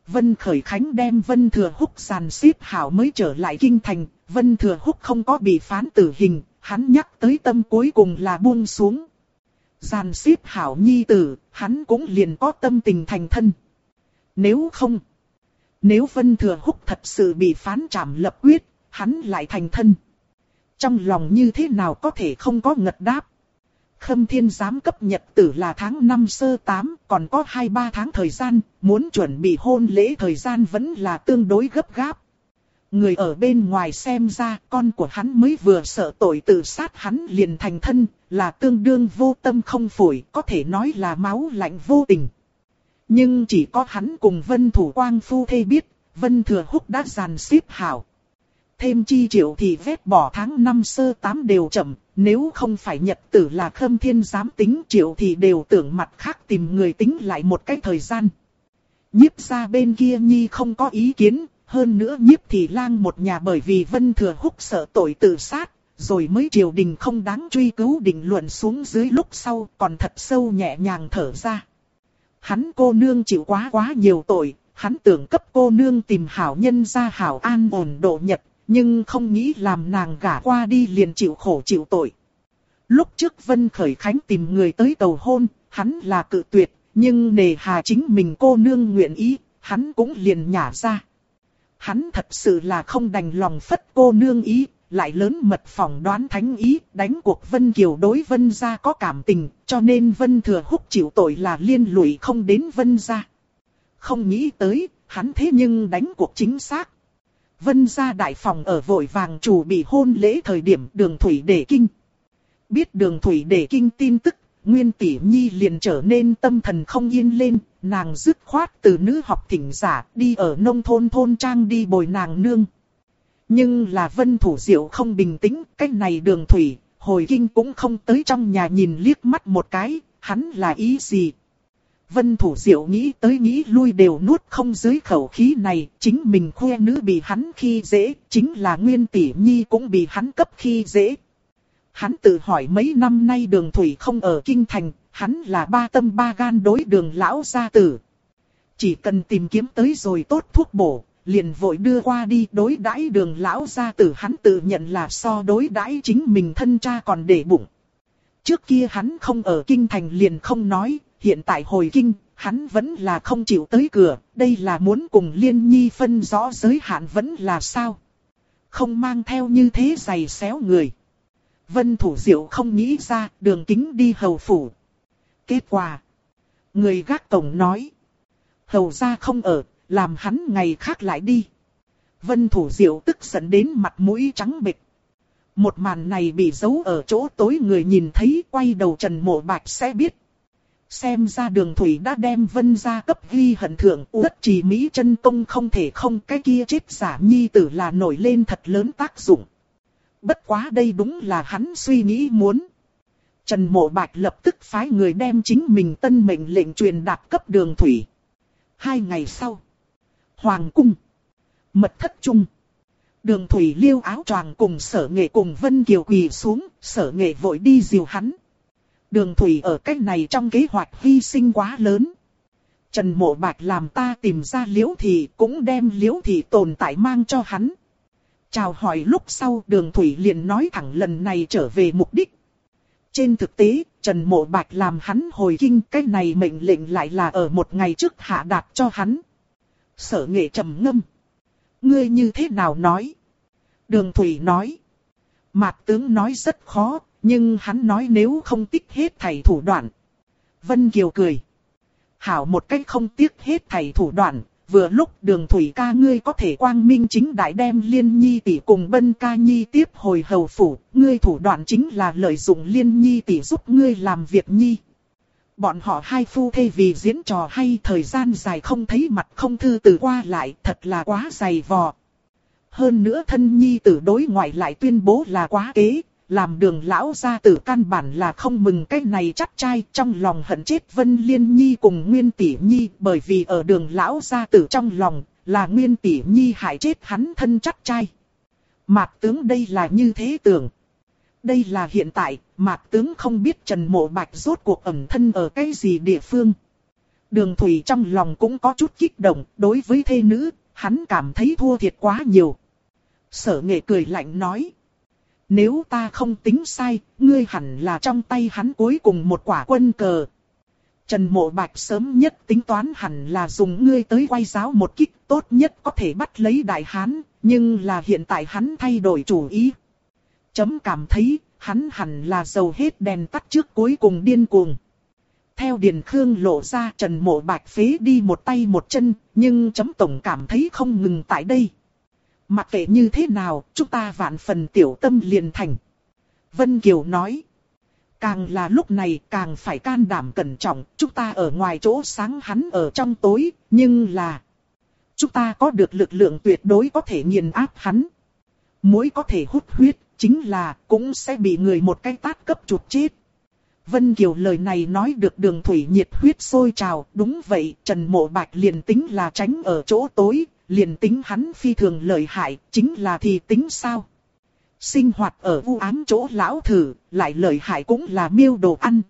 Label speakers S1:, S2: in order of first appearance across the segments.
S1: Vân Khởi Khánh đem Vân Thừa Húc dàn xếp hảo mới trở lại kinh thành. Vân Thừa Húc không có bị phán tử hình, hắn nhắc tới tâm cuối cùng là buông xuống. Dàn xếp hảo nhi tử, hắn cũng liền có tâm tình thành thân. Nếu Vân Thừa Húc thật sự bị phán trảm lập quyết, hắn lại thành thân. Trong lòng như thế nào có thể không có ngật đáp. Khâm Thiên giám cấp nhật tử là tháng 5 sơ 8, còn có 2-3 tháng thời gian, muốn chuẩn bị hôn lễ thời gian vẫn là tương đối gấp gáp. Người ở bên ngoài xem ra con của hắn mới vừa sợ tội tự sát hắn liền thành thân, là tương đương vô tâm không phổi, có thể nói là máu lạnh vô tình. Nhưng chỉ có hắn cùng Vân Thủ Quang phu thê biết, Vân Thừa Húc đã dàn xếp hảo. Thêm chi Triệu thì vét bỏ tháng 5 sơ 8 đều chậm, nếu không phải nhật tử là Khâm Thiên giám tính Triệu thì đều tưởng mặt khác tìm người tính lại một cái thời gian. Nhiếp gia bên kia nhi không có ý kiến, hơn nữa Nhiếp Thị Lang một nhà bởi vì Vân Thừa Húc sợ tội tự sát, rồi mới triều đình không đáng truy cứu định luận xuống dưới lúc sau còn thật sâu nhẹ nhàng thở ra. Hắn cô nương chịu quá nhiều tội, hắn tưởng cấp cô nương tìm hảo nhân gia hảo an ổn độ nhật, nhưng không nghĩ làm nàng gả qua đi liền chịu khổ chịu tội. Lúc trước Vân Khởi Khánh tìm người tới cầu hôn, hắn là cự tuyệt, nhưng nề hà chính mình cô nương nguyện ý, hắn cũng liền nhả ra. Hắn thật sự là không đành lòng phất cô nương ý, lại lớn mật phỏng đoán thánh ý, đánh cuộc Vân Kiều đối Vân gia có cảm tình, cho nên Vân Thừa Húc chịu tội là liên lụy không đến Vân gia. Không nghĩ tới, hắn thế nhưng đánh cuộc chính xác. Vân gia đại phòng ở vội vàng chủ bị hôn lễ thời điểm Đường Thủy để kinh. Biết Đường Thủy để kinh tin tức, Nguyên Tỷ Nhi liền trở nên tâm thần không yên lên, nàng dứt khoát từ nữ học thỉnh giả đi ở nông thôn thôn trang đi bồi nàng nương. Nhưng là Vân Thủ Diệu không bình tĩnh, cách này Đường Thủy, hồi kinh cũng không tới trong nhà nhìn liếc mắt một cái, hắn là ý gì? Vân Thủ Diệu nghĩ tới nghĩ lui đều nuốt không dưới khẩu khí này, chính mình khoe nữ bị hắn khi dễ, chính là Nguyên Tỷ Nhi cũng bị hắn cấp khi dễ. Hắn tự hỏi mấy năm nay Đường Thủy không ở kinh thành, hắn là ba tâm ba gan đối Đường lão gia tử. Chỉ cần tìm kiếm tới rồi tốt thuốc bổ, liền vội đưa qua đi đối đãi Đường lão gia tử, hắn tự nhận là so đối đãi chính mình thân cha còn để bụng. Trước kia hắn không ở kinh thành liền không nói, hiện tại hồi kinh, hắn vẫn là không chịu tới cửa, đây là muốn cùng Liên Nhi phân rõ giới hạn vẫn là sao? Không mang theo như thế giày xéo người. Vân Thủ Diệu không nghĩ ra, Đường Kính đi hầu phủ. Kết quả, người gác cổng nói, hầu gia không ở, làm hắn ngày khác lại đi. Vân Thủ Diệu tức giận đến mặt mũi trắng bệch. Một màn này bị giấu ở chỗ tối người nhìn thấy, quay đầu Trần Mộ Bạch sẽ biết. Xem ra Đường Thủy đã đem Vân gia cấp ghi hận thượng, Uất Trì Mỹ chân công không thể không, cái kia chết giả nhi tử là nổi lên thật lớn tác dụng. Bất quá đây đúng là hắn suy nghĩ muốn. Trần Mộ Bạch lập tức phái người đem chính mình tân mệnh lệnh truyền đạt cấp Đường Thủy. 2 ngày sau, Hoàng cung, mật thất chung, Đường Thủy liêu áo choàng cùng Sở Nghệ cùng Vân Kiều quỳ xuống, Sở Nghệ vội đi dìu hắn. Đường Thủy ở cách này trong kế hoạch hy sinh quá lớn. Trần Mộ Bạch làm ta tìm ra Liễu Thị, cũng đem Liễu Thị tồn tại mang cho hắn. Chào hỏi lúc sau Đường Thủy liền nói thẳng lần này trở về mục đích. Trên thực tế, Trần Mộ Bạch làm hắn hồi kinh, cái này mệnh lệnh lại là ở một ngày trước hạ đạt cho hắn. Sở Nghệ trầm ngâm. Ngươi như thế nào nói? Đường Thủy nói. Mạc tướng nói rất khó, nhưng hắn nói nếu không tích hết thảy thủ đoạn. Vân Kiều cười. Hảo một cách không tiếc hết thảy thủ đoạn. Vừa lúc Đường Thủy ca ngươi có thể quang minh chính đại đem Liên Nhi tỷ cùng Bân ca nhi tiếp hồi hầu phủ, ngươi thủ đoạn chính là lợi dụng Liên Nhi tỷ giúp ngươi làm việc nhi. Bọn họ hai phu thê vì diễn trò hay thời gian dài không thấy mặt không thư từ qua lại, thật là quá dày vò. Hơn nữa thân nhi tử đối ngoại lại tuyên bố là quá kế, làm Đường lão gia tử căn bản là không mừng cái này chắc trai, trong lòng hận chết Vân Liên Nhi cùng Nguyên Tỷ Nhi, bởi vì ở Đường lão gia tử trong lòng là Nguyên Tỷ Nhi hại chết hắn thân chắc trai. Mạc tướng đây là như thế tưởng. Đây là hiện tại, Mạc tướng không biết Trần Mộ Bạch rốt cuộc ẩn thân ở cái gì địa phương. Đường Thủy trong lòng cũng có chút kích động, đối với thê nữ, hắn cảm thấy thua thiệt quá nhiều. Sở Nghệ cười lạnh nói. Nếu ta không tính sai, ngươi hẳn là trong tay hắn cuối cùng một quả quân cờ. Trần Mộ Bạch sớm nhất tính toán hẳn là dùng ngươi tới quay giáo một kích tốt nhất có thể bắt lấy Đại Hán, nhưng là hiện tại hắn thay đổi chủ ý. Chấm cảm thấy, hắn hẳn là dầu hết đèn tắt trước cuối cùng điên cuồng. Theo Điền Khương lộ ra Trần Mộ Bạch phế đi một tay một chân, nhưng chấm tổng cảm thấy không ngừng tại đây. Mặc kệ như thế nào, chúng ta vạn phần tiểu tâm liền thành. Vân Kiều nói. Càng là lúc này càng phải can đảm cẩn trọng, chúng ta ở ngoài chỗ sáng hắn ở trong tối, nhưng là... Chúng ta có được lực lượng tuyệt đối có thể nghiền áp hắn. Mỗi có thể hút huyết, chính là cũng sẽ bị người một cái tát cấp chụp chết. Vân Kiều lời này nói được Đường Thủy nhiệt huyết sôi trào, đúng vậy, Trần Mộ Bạch liền tính là tránh ở chỗ tối, liền tính hắn phi thường lợi hại, chính là thì tính sao? Sinh hoạt ở u ám chỗ lão thử, lại lợi hại cũng là miêu đồ ăn.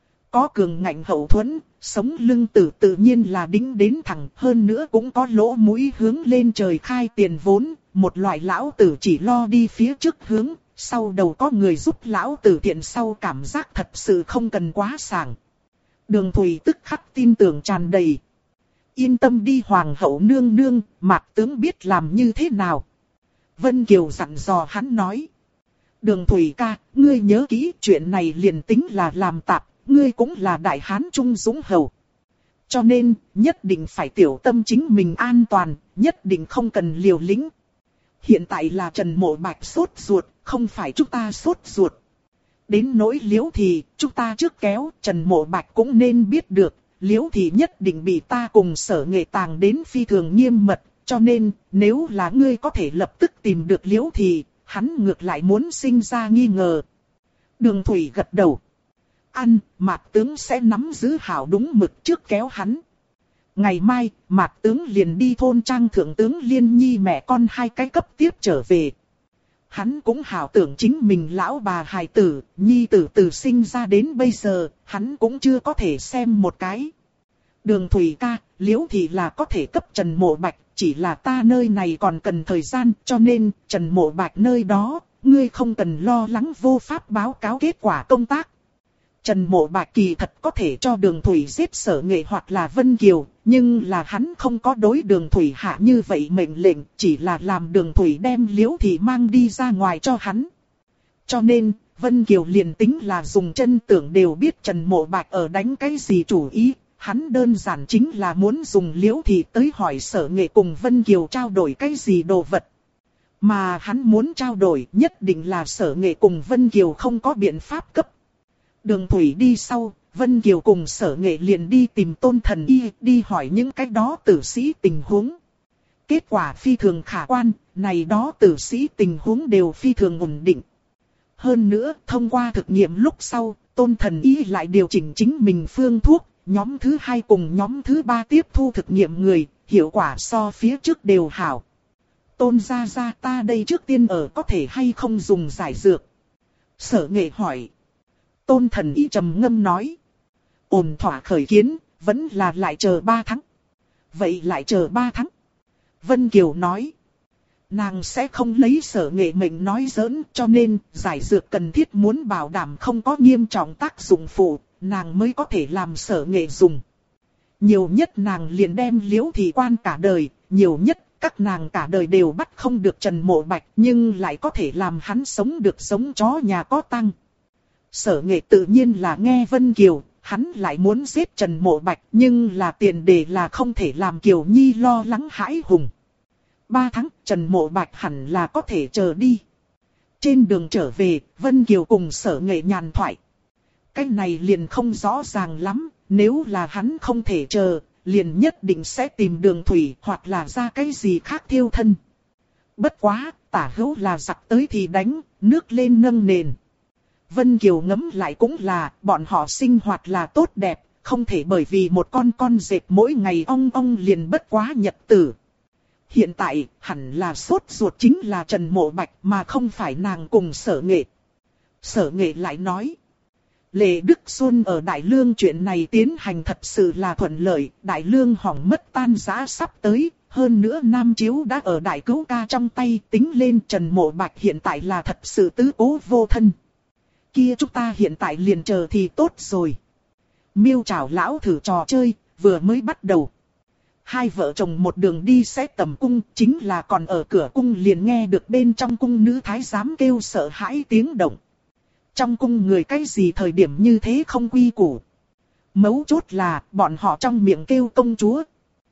S1: Có cường ngạnh hậu thuẫn, sống lưng tử tự nhiên là đính đến thẳng, hơn nữa cũng có lỗ mũi hướng lên trời khai tiền vốn, một loại lão tử chỉ lo đi phía trước hướng, sau đầu có người giúp lão tử thiện sau cảm giác thật sự không cần quá sảng. Đường Thủy tức khắc tin tưởng tràn đầy. Yên tâm đi hoàng hậu nương nương, Mạc tướng biết làm như thế nào. Vân Kiều dặn dò hắn nói. Đường Thủy ca, ngươi nhớ kỹ chuyện này liền tính là làm tạp, ngươi cũng là Đại Hán Trung Dũng Hầu. Cho nên, nhất định phải tiểu tâm chính mình an toàn, nhất định không cần liều lĩnh. Hiện tại là Trần Mộ Bạch sốt ruột, không phải chúng ta sốt ruột. Đến nỗi Liễu thì, chúng ta trước kéo, Trần Mộ Bạch cũng nên biết được, Liễu thì nhất định bị ta cùng Sở Nghệ tàng đến phi thường nghiêm mật, cho nên, nếu là ngươi có thể lập tức tìm được Liễu thì, hắn ngược lại muốn sinh ra nghi ngờ. Đường Thủy gật đầu. Mạc tướng sẽ nắm giữ hảo đúng mực trước kéo hắn. Ngày mai, Mạc tướng liền đi thôn trang thượng tướng Liên Nhi mẹ con hai cái cấp tiếp trở về. Hắn cũng hảo tưởng chính mình lão bà hài tử, Nhi tử từ sinh ra đến bây giờ, hắn cũng chưa có thể xem một cái. Đường Thủy ca, Liễu thì là có thể cấp Trần Mộ Bạch, chỉ là ta nơi này còn cần thời gian, cho nên Trần Mộ Bạch nơi đó, ngươi không cần lo lắng vô pháp báo cáo kết quả công tác. Trần Mộ Bạch kỳ thật có thể cho Đường Thủy giết Sở Nghệ hoặc là Vân Kiều, nhưng là hắn không có đối Đường Thủy hạ như vậy mệnh lệnh, chỉ là làm Đường Thủy đem Liễu thì mang đi ra ngoài cho hắn. Cho nên, Vân Kiều liền tính là dùng chân tưởng đều biết Trần Mộ Bạch ở đánh cái gì chủ ý, hắn đơn giản chính là muốn dùng Liễu thì tới hỏi Sở Nghệ cùng Vân Kiều trao đổi cái gì đồ vật. Mà hắn muốn trao đổi nhất định là Sở Nghệ cùng Vân Kiều không có biện pháp cấp. Đường Thủy đi sau, Vân Kiều cùng Sở Nghệ liền đi tìm Tôn Thần Y, đi hỏi những cái đó tử sĩ tình huống. Kết quả phi thường khả quan, này đó tử sĩ tình huống đều phi thường ổn định. Hơn nữa, thông qua thực nghiệm lúc sau, Tôn Thần Y lại điều chỉnh chính mình phương thuốc, nhóm thứ 2 cùng nhóm thứ 3 tiếp thu thực nghiệm người, hiệu quả so phía trước đều hảo. Tôn gia gia ta đây trước tiên ở có thể hay không dùng giải dược? Sở Nghệ hỏi. Tôn Thần Y trầm ngâm nói. Ổn thỏa khởi kiến, vẫn là lại chờ 3 tháng. Vậy lại chờ 3 tháng. Vân Kiều nói. Nàng sẽ không lấy Sở Nghệ mệnh nói giỡn, cho nên giải dược cần thiết muốn bảo đảm không có nghiêm trọng tác dụng phụ, nàng mới có thể làm Sở Nghệ dùng. Nhiều nhất nàng liền đem Liễu thì quan cả đời, nhiều nhất các nàng cả đời đều bắt không được Trần Mộ Bạch, nhưng lại có thể làm hắn sống được sống chó nhà có tăng. Sở Nghệ tự nhiên là nghe Vân Kiều, hắn lại muốn giết Trần Mộ Bạch, nhưng là tiền đề là không thể làm Kiều Nhi lo lắng hãi hùng. 3 tháng, Trần Mộ Bạch hẳn là có thể chờ đi. Trên đường trở về, Vân Kiều cùng Sở Nghệ nhàn thoại. Cái này liền không rõ ràng lắm, nếu là hắn không thể chờ, liền nhất định sẽ tìm Đường Thủy hoặc là ra cái gì khác thiêu thân. Bất quá, tả hữu là giặc tới thì đánh, nước lên nâng nền. Vân Kiều ngẫm lại cũng là, bọn họ sinh hoạt là tốt đẹp, không thể bởi vì một con dẹp mỗi ngày ong ong liền bất quá nhật tử. Hiện tại, hẳn là sốt ruột chính là Trần Mộ Bạch mà không phải nàng cùng Sở Nghệ. Sở Nghệ lại nói. Lệ Đức Xuân ở Đại Lương chuyện này tiến hành thật sự là thuận lợi, Đại Lương hỏng mất tan rã sắp tới, hơn nữa Nam Chiếu đã ở Đại Cữu Ca trong tay, tính lên Trần Mộ Bạch hiện tại là thật sự tứ cố vô thân. Kia chúng ta hiện tại liền chờ thì tốt rồi. Miêu Trảo lão thử trò chơi, vừa mới bắt đầu. Hai vợ chồng một đường đi xét tầm cung, chính là còn ở cửa cung liền nghe được bên trong cung nữ thái giám kêu sợ hãi tiếng động. Trong cung người cái gì thời điểm như thế không quy củ. Mấu chốt là bọn họ trong miệng kêu công chúa.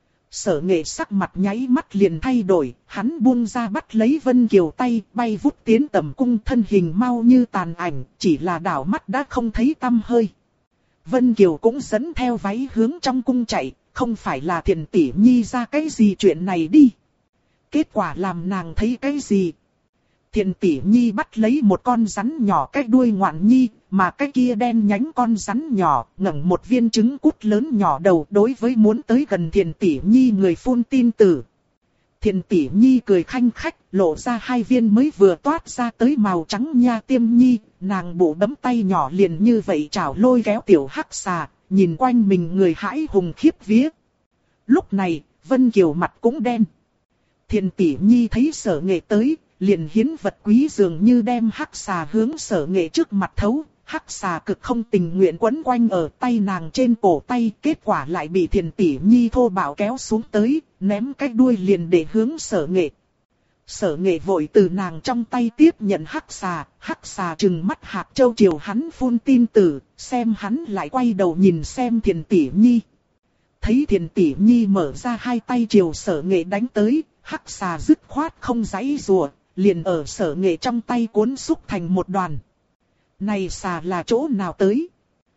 S1: Sở Nghệ sắc mặt nháy mắt liền thay đổi, hắn buông ra bắt lấy Vân Kiều tay, bay vút tiến tầm cung, thân hình mau như tàn ảnh, chỉ là đảo mắt đã không thấy tăm hơi. Vân Kiều cũng dẫn theo váy hướng trong cung chạy, không phải là Thiền tỷ nhi ra cái gì chuyện này đi. Kết quả làm nàng thấy cái gì? Thiền tỷ nhi bắt lấy một con rắn nhỏ cái đuôi ngoạn nhi, mà cái kia đen nhánh con rắn nhỏ, ngẩng một viên trứng cút lớn nhỏ đầu đối với muốn tới gần Thiền tỷ nhi người phun tin tử. Thiền tỷ nhi cười khanh khách, lộ ra hai viên mới vừa toát ra tới màu trắng nha tiêm nhi, nàng bụ bấm tay nhỏ liền như vậy chảo lôi kéo tiểu hắc xà, nhìn quanh mình người hãi hùng khiếp vía. Lúc này, Vân Kiều mặt cũng đen. Thiền tỷ nhi thấy Sở Nghệ tới, liền hiến vật quý dường như đem hắc xà hướng Sở Nghệ trước mặt thấu, hắc xà cực không tình nguyện quấn quanh ở tay nàng trên cổ tay, kết quả lại bị Thiền tỷ nhi thô bạo kéo xuống tới, ném cái đuôi liền để hướng Sở Nghệ. Sở Nghệ vội từ nàng trong tay tiếp nhận hắc xà trừng mắt hạt châu chiều hắn phun tin tử, xem hắn lại quay đầu nhìn xem Thiền tỷ nhi. Thấy Thiền tỷ nhi mở ra hai tay chiều Sở Nghệ đánh tới, hắc xà dứt khoát không giãy giụa, liền ở Sở Nghệ trong tay cuốn xúc thành một đoàn. Này xà là chỗ nào tới?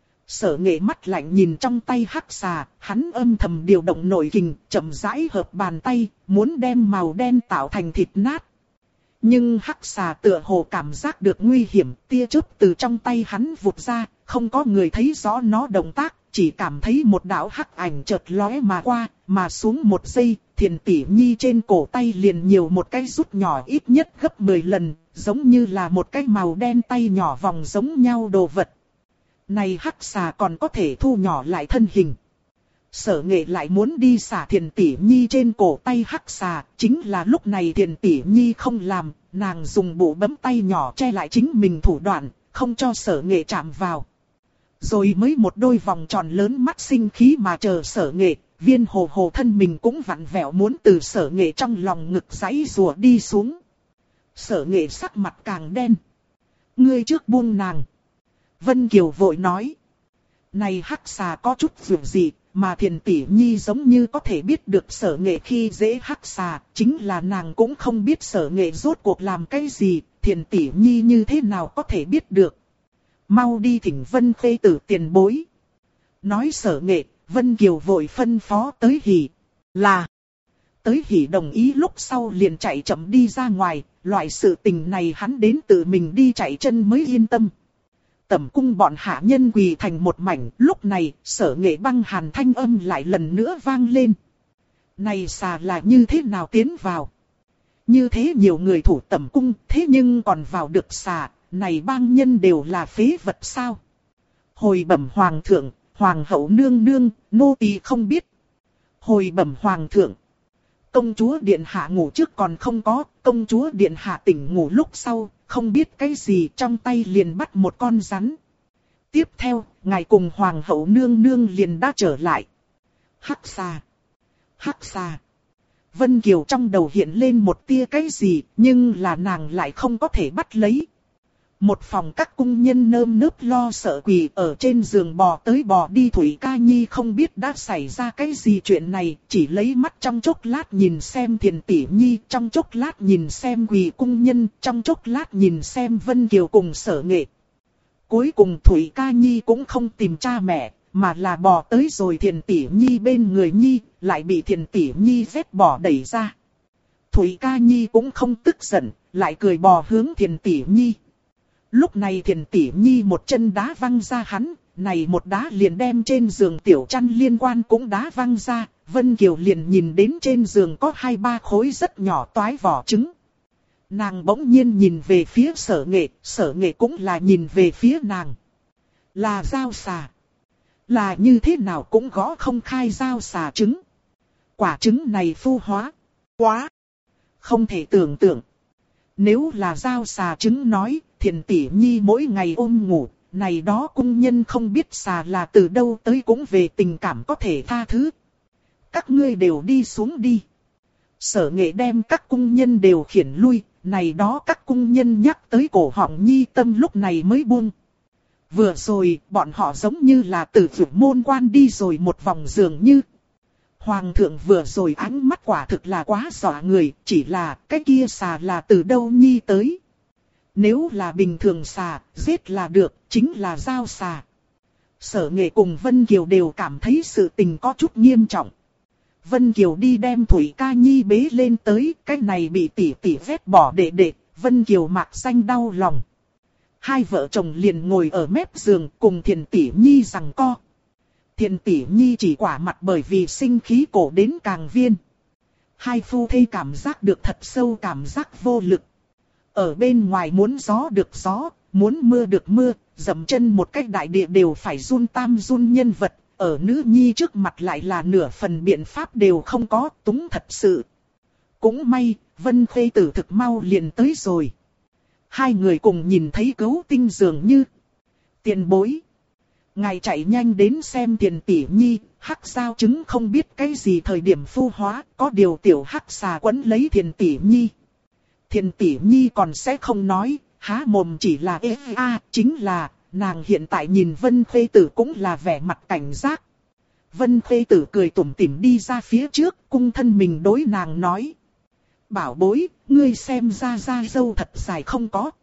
S1: Sở Nghệ mắt lạnh nhìn trong tay hắc xà, hắn âm thầm điều động nội kình, chậm rãi hợp bàn tay, muốn đem màu đen tạo thành thịt nát. Nhưng hắc xà tựa hồ cảm giác được nguy hiểm, tia chớp từ trong tay hắn vụt ra, không có người thấy rõ nó động tác, chỉ cảm thấy một đạo hắc ảnh chợt lóe mà qua, mà xuống một giây, Thiền tỷ nhi trên cổ tay liền nhiều một cái rút nhỏ ít nhất gấp 10 lần, giống như là một cái màu đen tay nhỏ vòng giống nhau đồ vật. Này hắc xà còn có thể thu nhỏ lại thân hình. Sở Nghệ lại muốn đi xả Thiền tỷ nhi trên cổ tay hắc xà, chính là lúc này Thiền tỷ nhi không làm, nàng dùng bộ bấm tay nhỏ che lại chính mình thủ đoạn, không cho Sở Nghệ chạm vào. Rồi mới một đôi vòng tròn lớn mắt sinh khí mà chờ Sở Nghệ, viên hồ hồ thân mình cũng vặn vẹo muốn từ Sở Nghệ trong lòng ngực giãy giụa đi xuống. Sở Nghệ sắc mặt càng đen. Ngươi trước buông nàng. Vân Kiều vội nói. Này hắc xà có chút dù gì, mà Thiền tỷ nhi giống như có thể biết được Sở Nghệ khi dễ hắc xà, chính là nàng cũng không biết Sở Nghệ rốt cuộc làm cái gì, Thiền tỷ nhi như thế nào có thể biết được. Mau đi thỉnh Vân Khê tử tiền bối. Nói Sở Nghệ, Vân Kiều vội phân phó tới Hỉ. Là. Tới Hỉ đồng ý lúc sau liền chạy chậm đi ra ngoài, loại sự tình này hắn đến tự mình đi chạy chân mới yên tâm. Tẩm cung bọn hạ nhân quỳ thành một mảnh, lúc này Sở Nghệ băng hàn thanh âm lại lần nữa vang lên. Này xà là như thế nào tiến vào? Như thế nhiều người thủ tẩm cung, thế nhưng còn vào được xà, này bang nhân đều là phế vật sao? Hồi bẩm hoàng thượng, hoàng hậu nương nương, nô tỳ không biết. Hồi bẩm hoàng thượng, công chúa điện hạ ngủ trước còn không có, công chúa điện hạ tỉnh ngủ lúc sau, không biết cái gì trong tay liền bắt một con rắn. Tiếp theo, ngài cùng hoàng hậu nương nương liền đã trở lại. Hắc xà. Hắc xà. Vân Kiều trong đầu hiện lên một tia cái gì, nhưng là nàng lại không có thể bắt lấy. Một phòng các cung nhân nơm nớp lo sợ quỳ ở trên giường bò tới bò đi. Thủy Ca Nhi không biết đã xảy ra cái gì chuyện này, chỉ lấy mắt trong chốc lát nhìn xem Thiền tỷ nhi, trong chốc lát nhìn xem quỳ cung nhân, trong chốc lát nhìn xem Vân Kiều cùng Sở Nghệ. Cuối cùng Thủy Ca Nhi cũng không tìm cha mẹ, mà là bò tới rồi Thiền tỷ nhi bên người nhi, lại bị Thiền tỷ nhi vét bỏ đẩy ra. Thủy Ca Nhi cũng không tức giận, lại cười bò hướng Thiền tỷ nhi. Lúc này Thiền tỷ nhi một chân đá văng ra hắn, này một đá liền đem trên giường tiểu chăn liên quan cũng đá văng ra, Vân Kiều liền nhìn đến trên giường có 2-3 khối rất nhỏ toái vỏ trứng. Nàng bỗng nhiên nhìn về phía Sở Nghệ, Sở Nghệ cũng là nhìn về phía nàng. Là dao xà. Là như thế nào cũng gõ không khai dao xà trứng. Quả trứng này phu hóa. Quá. Không thể tưởng tượng. Nếu là dao xà trứng nói, Thiền tỷ nhi mỗi ngày ôm ngủ, này đó cung nhân không biết xà là từ đâu tới cũng về tình cảm có thể tha thứ. Các ngươi đều đi xuống đi. Sở Nghệ đem các cung nhân đều khiển lui, này đó các cung nhân nhắc tới cổ họng nhi tâm lúc này mới buông. Vừa rồi, bọn họ giống như là từ vượt môn quan đi rồi một vòng dường như. Hoàng thượng vừa rồi ánh mắt quả thực là quá dọa người, chỉ là cái kia xà là từ đâu nhi tới. Nếu là bình thường xà, giết là được, chính là dao xà. Sở Nghệ cùng Vân Kiều đều cảm thấy sự tình có chút nghiêm trọng. Vân Kiều đi đem Thủy Ca Nhi bế lên tới, cái này bị tỷ tỷ vét bỏ đệ đệ, Vân Kiều mạc xanh đau lòng. Hai vợ chồng liền ngồi ở mép giường cùng Thiền tỷ nhi giằng co. Thiền tỷ nhi chỉ quả mặt bởi vì sinh khí cổ đến càng viên. Hai phu thê cảm giác được thật sâu cảm giác vô lực. Ở bên ngoài muốn gió được gió, muốn mưa được mưa, dậm chân một cách đại địa đều phải run tam run nhân vật. Ở nữ nhi trước mặt lại là nửa phần biện pháp đều không có, túng thật sự. Cũng may, Vân Khê Tử thực mau liền tới rồi. Hai người cùng nhìn thấy Cấu Tinh dường như. Tiền bối. Ngài chạy nhanh đến xem Tiền tỷ nhi, hắc sao trứng không biết cái gì thời điểm phu hóa, có điều tiểu hắc xà quấn lấy Tiền tỷ nhi. Tiền tỷ nhi còn sẽ không nói, há mồm chỉ là chính là, nàng hiện tại nhìn Vân Khê Tử cũng là vẻ mặt cảnh giác. Vân Khê Tử cười tủm tỉm đi ra phía trước, cung thân mình đối nàng nói. Bảo bối, ngươi xem ra dâu thật dài không có.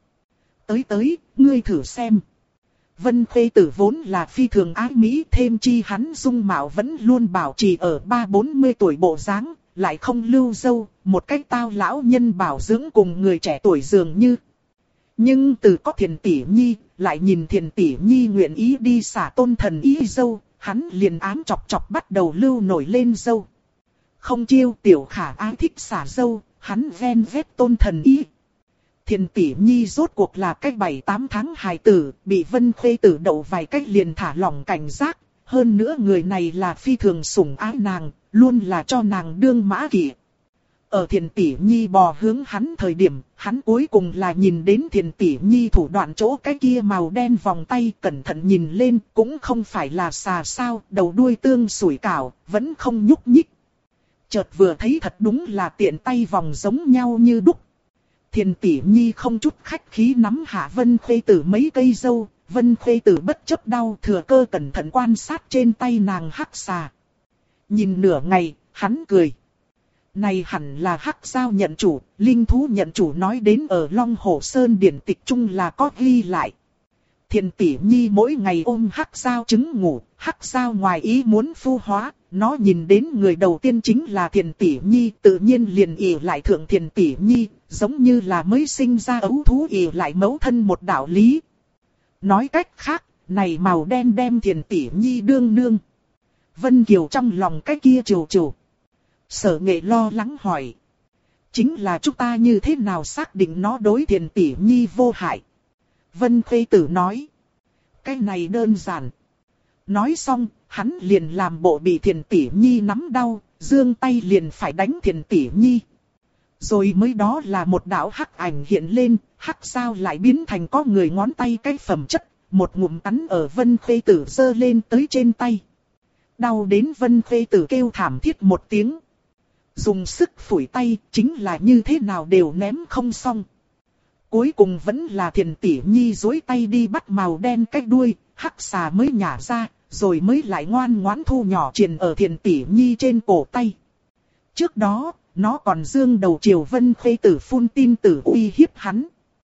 S1: Tới, ngươi thử xem. Vân Khê Tử vốn là phi thường ái mỹ, thêm chi hắn dung mạo vẫn luôn bảo trì ở 30-40 tuổi bộ dáng, lại không lưu dâu, một cách tao lão nhân bảo dưỡng cùng người trẻ tuổi dường như. Nhưng từ có Thiền tỷ nhi, lại nhìn Thiền tỷ nhi nguyện ý đi xả Tôn thần y dâu, hắn liền ám chọc bắt đầu lưu nổi lên dâu. Không chiêu tiểu khả ái thích xả dâu, hắn ven vét Tôn thần y. Thiền tỷ nhi rốt cuộc là cách 7-8 tháng hài tử, bị Vân Khê Tử đậu vài cách liền thả lỏng cảnh giác. Hơn nữa người này là phi thường sủng ái nàng, luôn là cho nàng đương mã kỵ. Ở Thiền tỷ nhi bò hướng hắn thời điểm, hắn cuối cùng là nhìn đến Thiền tỷ nhi thủ đoạn chỗ cái kia màu đen vòng tay, cẩn thận nhìn lên, cũng không phải là xà sao, đầu đuôi tương sủi cảo, vẫn không nhúc nhích. Chợt vừa thấy thật đúng là tiện tay vòng giống nhau như đúc. Thiền tỷ nhi không chút khách khí nắm hạ Vân Khê Tử mấy cây dâu, Vân Khê Tử bất chấp đau thừa cơ cẩn thận quan sát trên tay nàng hắc xà. Nhìn nửa ngày, hắn cười. Này hẳn là hắc giao nhận chủ, linh thú nhận chủ nói đến ở Long Hồ Sơn điển tịch chung là có ghi lại. Thiền tỷ nhi mỗi ngày ôm hắc giao trứng ngủ, hắc giao ngoài ý muốn phu hóa, nó nhìn đến người đầu tiên chính là Thiền tỷ nhi, tự nhiên liền ỷ lại thượng Thiền tỷ nhi, giống như là mới sinh ra ấu thú ỷ lại mẫu thân một đạo lý. Nói cách khác, này màu đen đem Thiền tỷ nhi đương nương. Vân Kiều trong lòng cái kia trù. Sở Nghệ lo lắng hỏi. Chính là chúng ta như thế nào xác định nó đối Thiền tỷ nhi vô hại? Vân Khê Tử nói. Cái này đơn giản. Nói xong, hắn liền làm bộ bị Thiền tỷ nhi nắm đau, giương tay liền phải đánh Thiền tỷ nhi. Rồi mới đó là một đạo hắc ảnh hiện lên, hắc sao lại biến thành có người ngón tay cái phẩm chất, một ngụm cắn ở Vân Khê Tử giơ lên tới trên tay. Đau đến Vân Khê Tử kêu thảm thiết một tiếng. Dùng sức phủi tay, chính là như thế nào đều ném không xong. Cuối cùng vẫn là Thiền tỷ nhi duỗi tay đi bắt màu đen cái đuôi, hắc xà mới nhả ra, rồi mới lại ngoan ngoãn thu nhỏ triền ở Thiền tỷ nhi trên cổ tay. Trước đó, nó còn dương đầu chiều Vân Khê Tử phun tin tử uy hiếp hắn.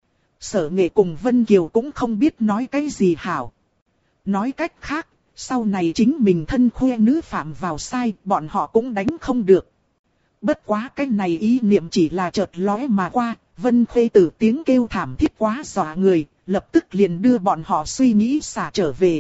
S1: Sở Nghệ cùng Vân Kiều cũng không biết nói cái gì hảo. Nói cách khác, sau này chính mình thân khuê nữ phạm vào sai, bọn họ cũng đánh không được. Bất quá cái này ý niệm chỉ là chợt lóe mà qua, Vân Khê Tử tiếng kêu thảm thiết quá dọa người, lập tức liền đưa bọn họ suy nghĩ xả trở về.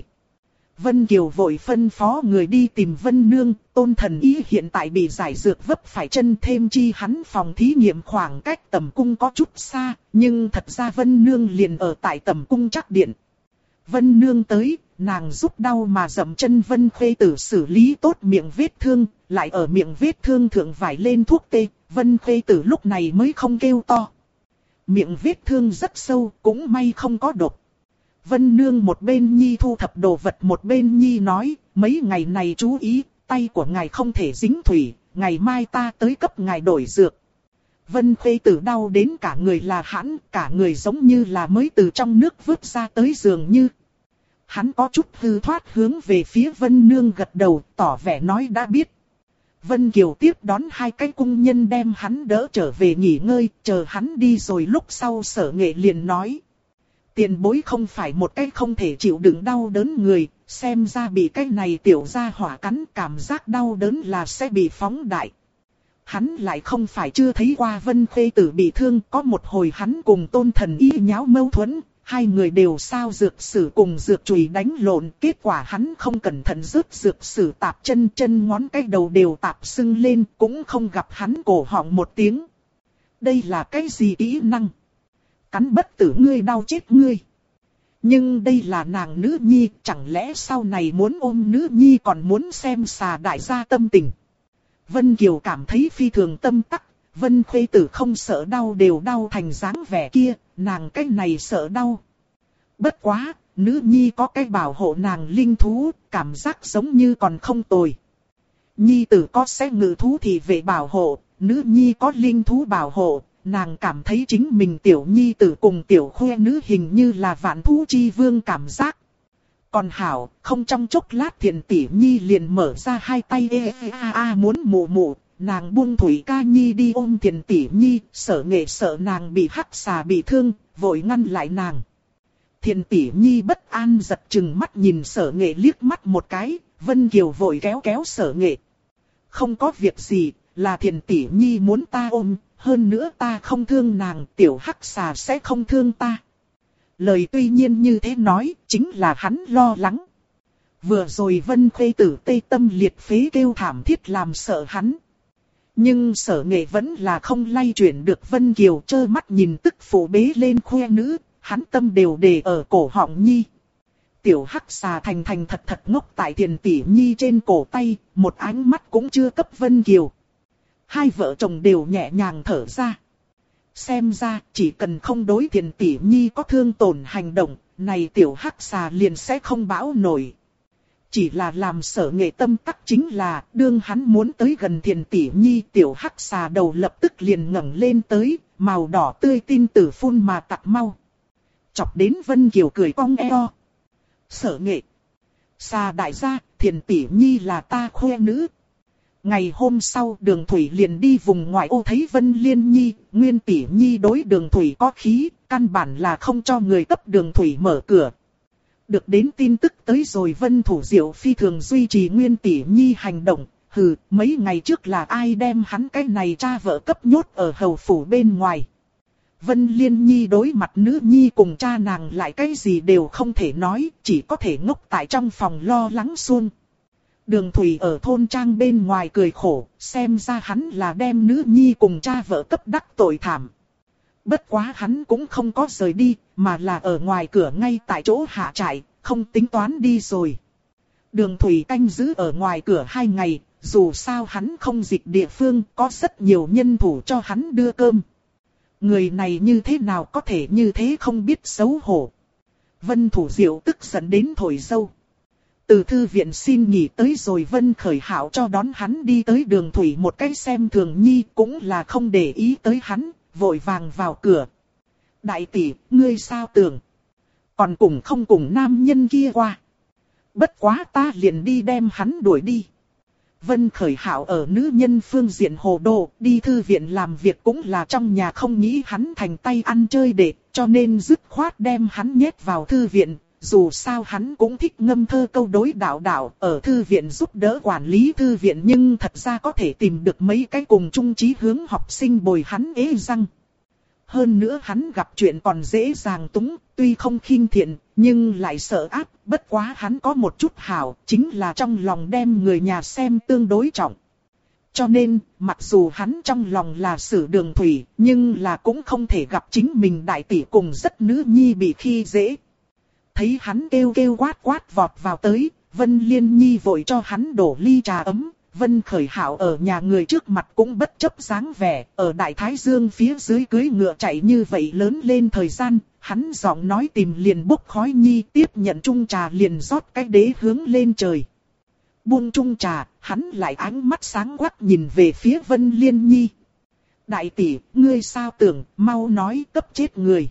S1: Vân Kiều vội phân phó người đi tìm Vân Nương, Tôn thần y hiện tại bị giải dược vấp phải chân, thêm chi hắn phòng thí nghiệm khoảng cách tầm cung có chút xa, nhưng thật ra Vân Nương liền ở tại tầm cung Trác Điện. Vân Nương tới, nàng giúp đau mà dậm chân Vân Khuê Tử xử lý tốt miệng vết thương, lại ở miệng vết thương thượng vải lên thuốc tê, Vân Khuê Tử lúc này mới không kêu to. Miệng vết thương rất sâu, cũng may không có độc. Vân Nương một bên nhi thu thập đồ vật một bên nhi nói, mấy ngày này chú ý, tay của ngài không thể dính thủy, ngày mai ta tới cấp ngài đổi dược. Vân Khuê Tử đau đến cả người là hãn, cả người giống như là mới từ trong nước vớt ra tới dường như. Hắn có chút hư thoát hướng về phía Vân Nương gật đầu, tỏ vẻ nói đã biết. Vân Kiều tiếp đón hai cái cung nhân đem hắn đỡ trở về nghỉ ngơi, chờ hắn đi rồi lúc sau Sở Nghệ liền nói. Tiền bối không phải một cái không thể chịu đựng đau đớn người, xem ra bị cái này tiểu gia hỏa cắn cảm giác đau đớn là sẽ bị phóng đại. Hắn lại không phải chưa thấy qua Vân Khuê Tử bị thương, có một hồi hắn cùng Tôn Thần Y nháo mâu thuẫn, hai người đều sao dược sử cùng dược chùy đánh lộn, kết quả hắn không cẩn thận rớt dược sử tạp chân ngón cái đầu đều tạp sưng lên, cũng không gặp hắn cổ họng một tiếng. Đây là cái gì kỹ năng? Cắn bất tử ngươi đau chết ngươi. Nhưng đây là nàng nữ nhi, chẳng lẽ sau này muốn ôm nữ nhi còn muốn xem xà đại gia tâm tình. Vân Kiều cảm thấy phi thường tâm tắc, Vân Khuê Tử không sợ đau đều đau thành dáng vẻ kia, nàng cái này sợ đau. Bất quá, nữ nhi có cái bảo hộ nàng linh thú, cảm giác giống như còn không tồi. Nhi tử có sẽ ngự thú thì về bảo hộ, nữ nhi có linh thú bảo hộ, nàng cảm thấy chính mình tiểu nhi tử cùng tiểu khuê nữ hình như là vạn thú chi vương cảm giác. Còn hảo, không trong chốc lát Thiền tỷ nhi liền mở ra hai tay muốn mụ mụ, nàng buông Thủy Ca Nhi đi ôm Thiền tỷ nhi, Sở Nghệ sợ nàng bị hắc xà bị thương, vội ngăn lại nàng. Thiền tỷ nhi bất an giật chừng mắt nhìn Sở Nghệ liếc mắt một cái, Vân Kiều vội kéo kéo Sở Nghệ. Không có việc gì, là Thiền tỷ nhi muốn ta ôm, hơn nữa ta không thương nàng, tiểu hắc xà sẽ không thương ta. Lời tuy nhiên như thế nói, chính là hắn lo lắng. Vừa rồi Vân Khuê Tử tê tâm liệt phế kêu thảm thiết làm sợ hắn. Nhưng Sở Nghệ vẫn là không lay chuyển được Vân Kiều, trơ mắt nhìn tức phụ bế lên khoe nữ, hắn tâm đều để ở cổ họng nhi. Tiểu hắc xà thành thành thật thật ngốc tại Thiền tỷ nhi trên cổ tay, một ánh mắt cũng chưa cấp Vân Kiều. Hai vợ chồng đều nhẹ nhàng thở ra. Xem ra, chỉ cần không đối Thiền tỷ nhi có thương tổn hành động, này tiểu hắc xà liền sẽ không bão nổi. Chỉ là làm Sở Nghệ tâm tắc chính là, đương hắn muốn tới gần Thiền tỷ nhi, tiểu hắc xà đầu lập tức liền ngẩng lên tới, màu đỏ tươi tin tử phun mà tặc mau. Chọc đến Vân Kiều cười cong eo. Sở Nghệ, xà đại gia, Thiền tỷ nhi là ta khoe nữ. Ngày hôm sau Đường Thủy liền đi vùng ngoại ô thấy Vân Liên Nhi, Nguyên tỷ nhi đối Đường Thủy có khí, căn bản là không cho người cấp Đường Thủy mở cửa. Được đến tin tức tới rồi Vân Thủ Diệu phi thường duy trì Nguyên tỷ nhi hành động, mấy ngày trước là ai đem hắn cái này cha vợ cấp nhốt ở hầu phủ bên ngoài. Vân Liên Nhi đối mặt nữ nhi cùng cha nàng lại cái gì đều không thể nói, chỉ có thể ngốc tại trong phòng lo lắng suông. Đường Thủy ở thôn trang bên ngoài cười khổ, xem ra hắn là đem nữ nhi cùng cha vợ cấp đắc tội thảm. Bất quá hắn cũng không có rời đi, mà là ở ngoài cửa ngay tại chỗ hạ trại, không tính toán đi rồi. Đường Thủy canh giữ ở ngoài cửa 2 ngày, dù sao hắn không dịch địa phương, có rất nhiều nhân thủ cho hắn đưa cơm. Người này như thế nào có thể như thế không biết xấu hổ. Vân Thủ Diệu tức giận đến thổi dâu. Từ thư viện xin nghỉ tới rồi Vân Khởi Hạo cho đón hắn đi tới Đường Thủy một cái xem thường nhi, cũng là không để ý tới hắn, vội vàng vào cửa. Đại tỷ, ngươi sao tưởng? Còn cùng không cùng nam nhân kia qua. Bất quá ta liền đi đem hắn đuổi đi. Vân Khởi Hạo ở nữ nhân phương diện hồ đồ, đi thư viện làm việc cũng là trong nhà không nghĩ hắn thành tay ăn chơi để, cho nên dứt khoát đem hắn nhét vào thư viện. Dù sao hắn cũng thích ngâm thơ câu đối đạo, ở thư viện giúp đỡ quản lý thư viện, nhưng thật ra có thể tìm được mấy cái cùng chung chí hướng học sinh bồi hắn ế răng. Hơn nữa hắn gặp chuyện còn dễ dàng túng, tuy không khinh thiện, nhưng lại sợ áp, bất quá hắn có một chút hảo, chính là trong lòng đem người nhà xem tương đối trọng. Cho nên, mặc dù hắn trong lòng là xử Đường Thủy, nhưng là cũng không thể gặp chính mình đại tỷ cùng rất nữ nhi bị khi dễ. Thấy hắn kêu kêu quát quát vọt vào tới, Vân Liên Nhi vội cho hắn đổ ly trà ấm. Vân Khởi Hạo ở nhà người trước mặt cũng bất chấp dáng vẻ, ở Đại Thái Dương phía dưới cưới ngựa chạy như vậy lớn lên thời gian, hắn giọng nói tìm liền bốc khói nhi, tiếp nhận chung trà liền rót cái đế hướng lên trời. Buông chung trà, hắn lại ánh mắt sáng quắc nhìn về phía Vân Liên Nhi. Đại tỷ, ngươi sao tưởng, mau nói cấp chết người.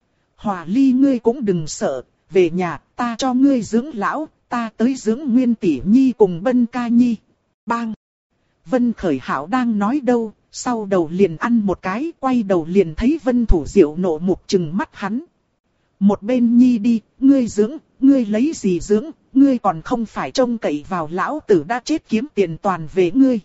S1: Hòa Ly ngươi cũng đừng sợ, về nhà, ta cho ngươi dưỡng lão, ta tới dưỡng Nguyên tỷ nhi cùng Bân ca nhi. Bang! Vân Khởi Hạo đang nói đâu, sau đầu liền ăn một cái, quay đầu liền thấy Vân Thủ Diệu nộ mục trừng mắt hắn. Một bên nhi đi, ngươi dưỡng, ngươi lấy gì dưỡng, ngươi còn không phải trông cậy vào lão tử đã chết kiếm tiền toàn về ngươi.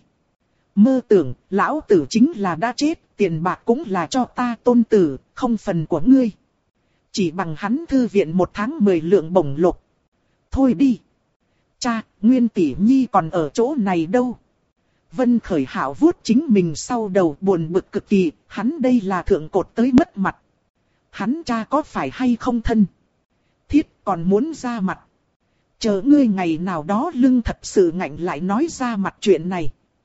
S1: Mơ tưởng, lão tử chính là đã chết, tiền bạc cũng là cho ta tôn tử, không phần của ngươi. Chỉ bằng hắn thư viện 1 tháng 10 lượng bổng lộc. Thôi đi. Cha, Nguyên tỷ nhi còn ở chỗ này đâu. Vân Khởi Hạo vuốt chính mình sau đầu buồn bực cực kỳ, hắn đây là thượng cột tới mất mặt. Hắn cha có phải hay không thân? Thiết còn muốn ra mặt. Chờ ngươi ngày nào đó lưng thật sự ngạnh lại nói ra mặt chuyện này.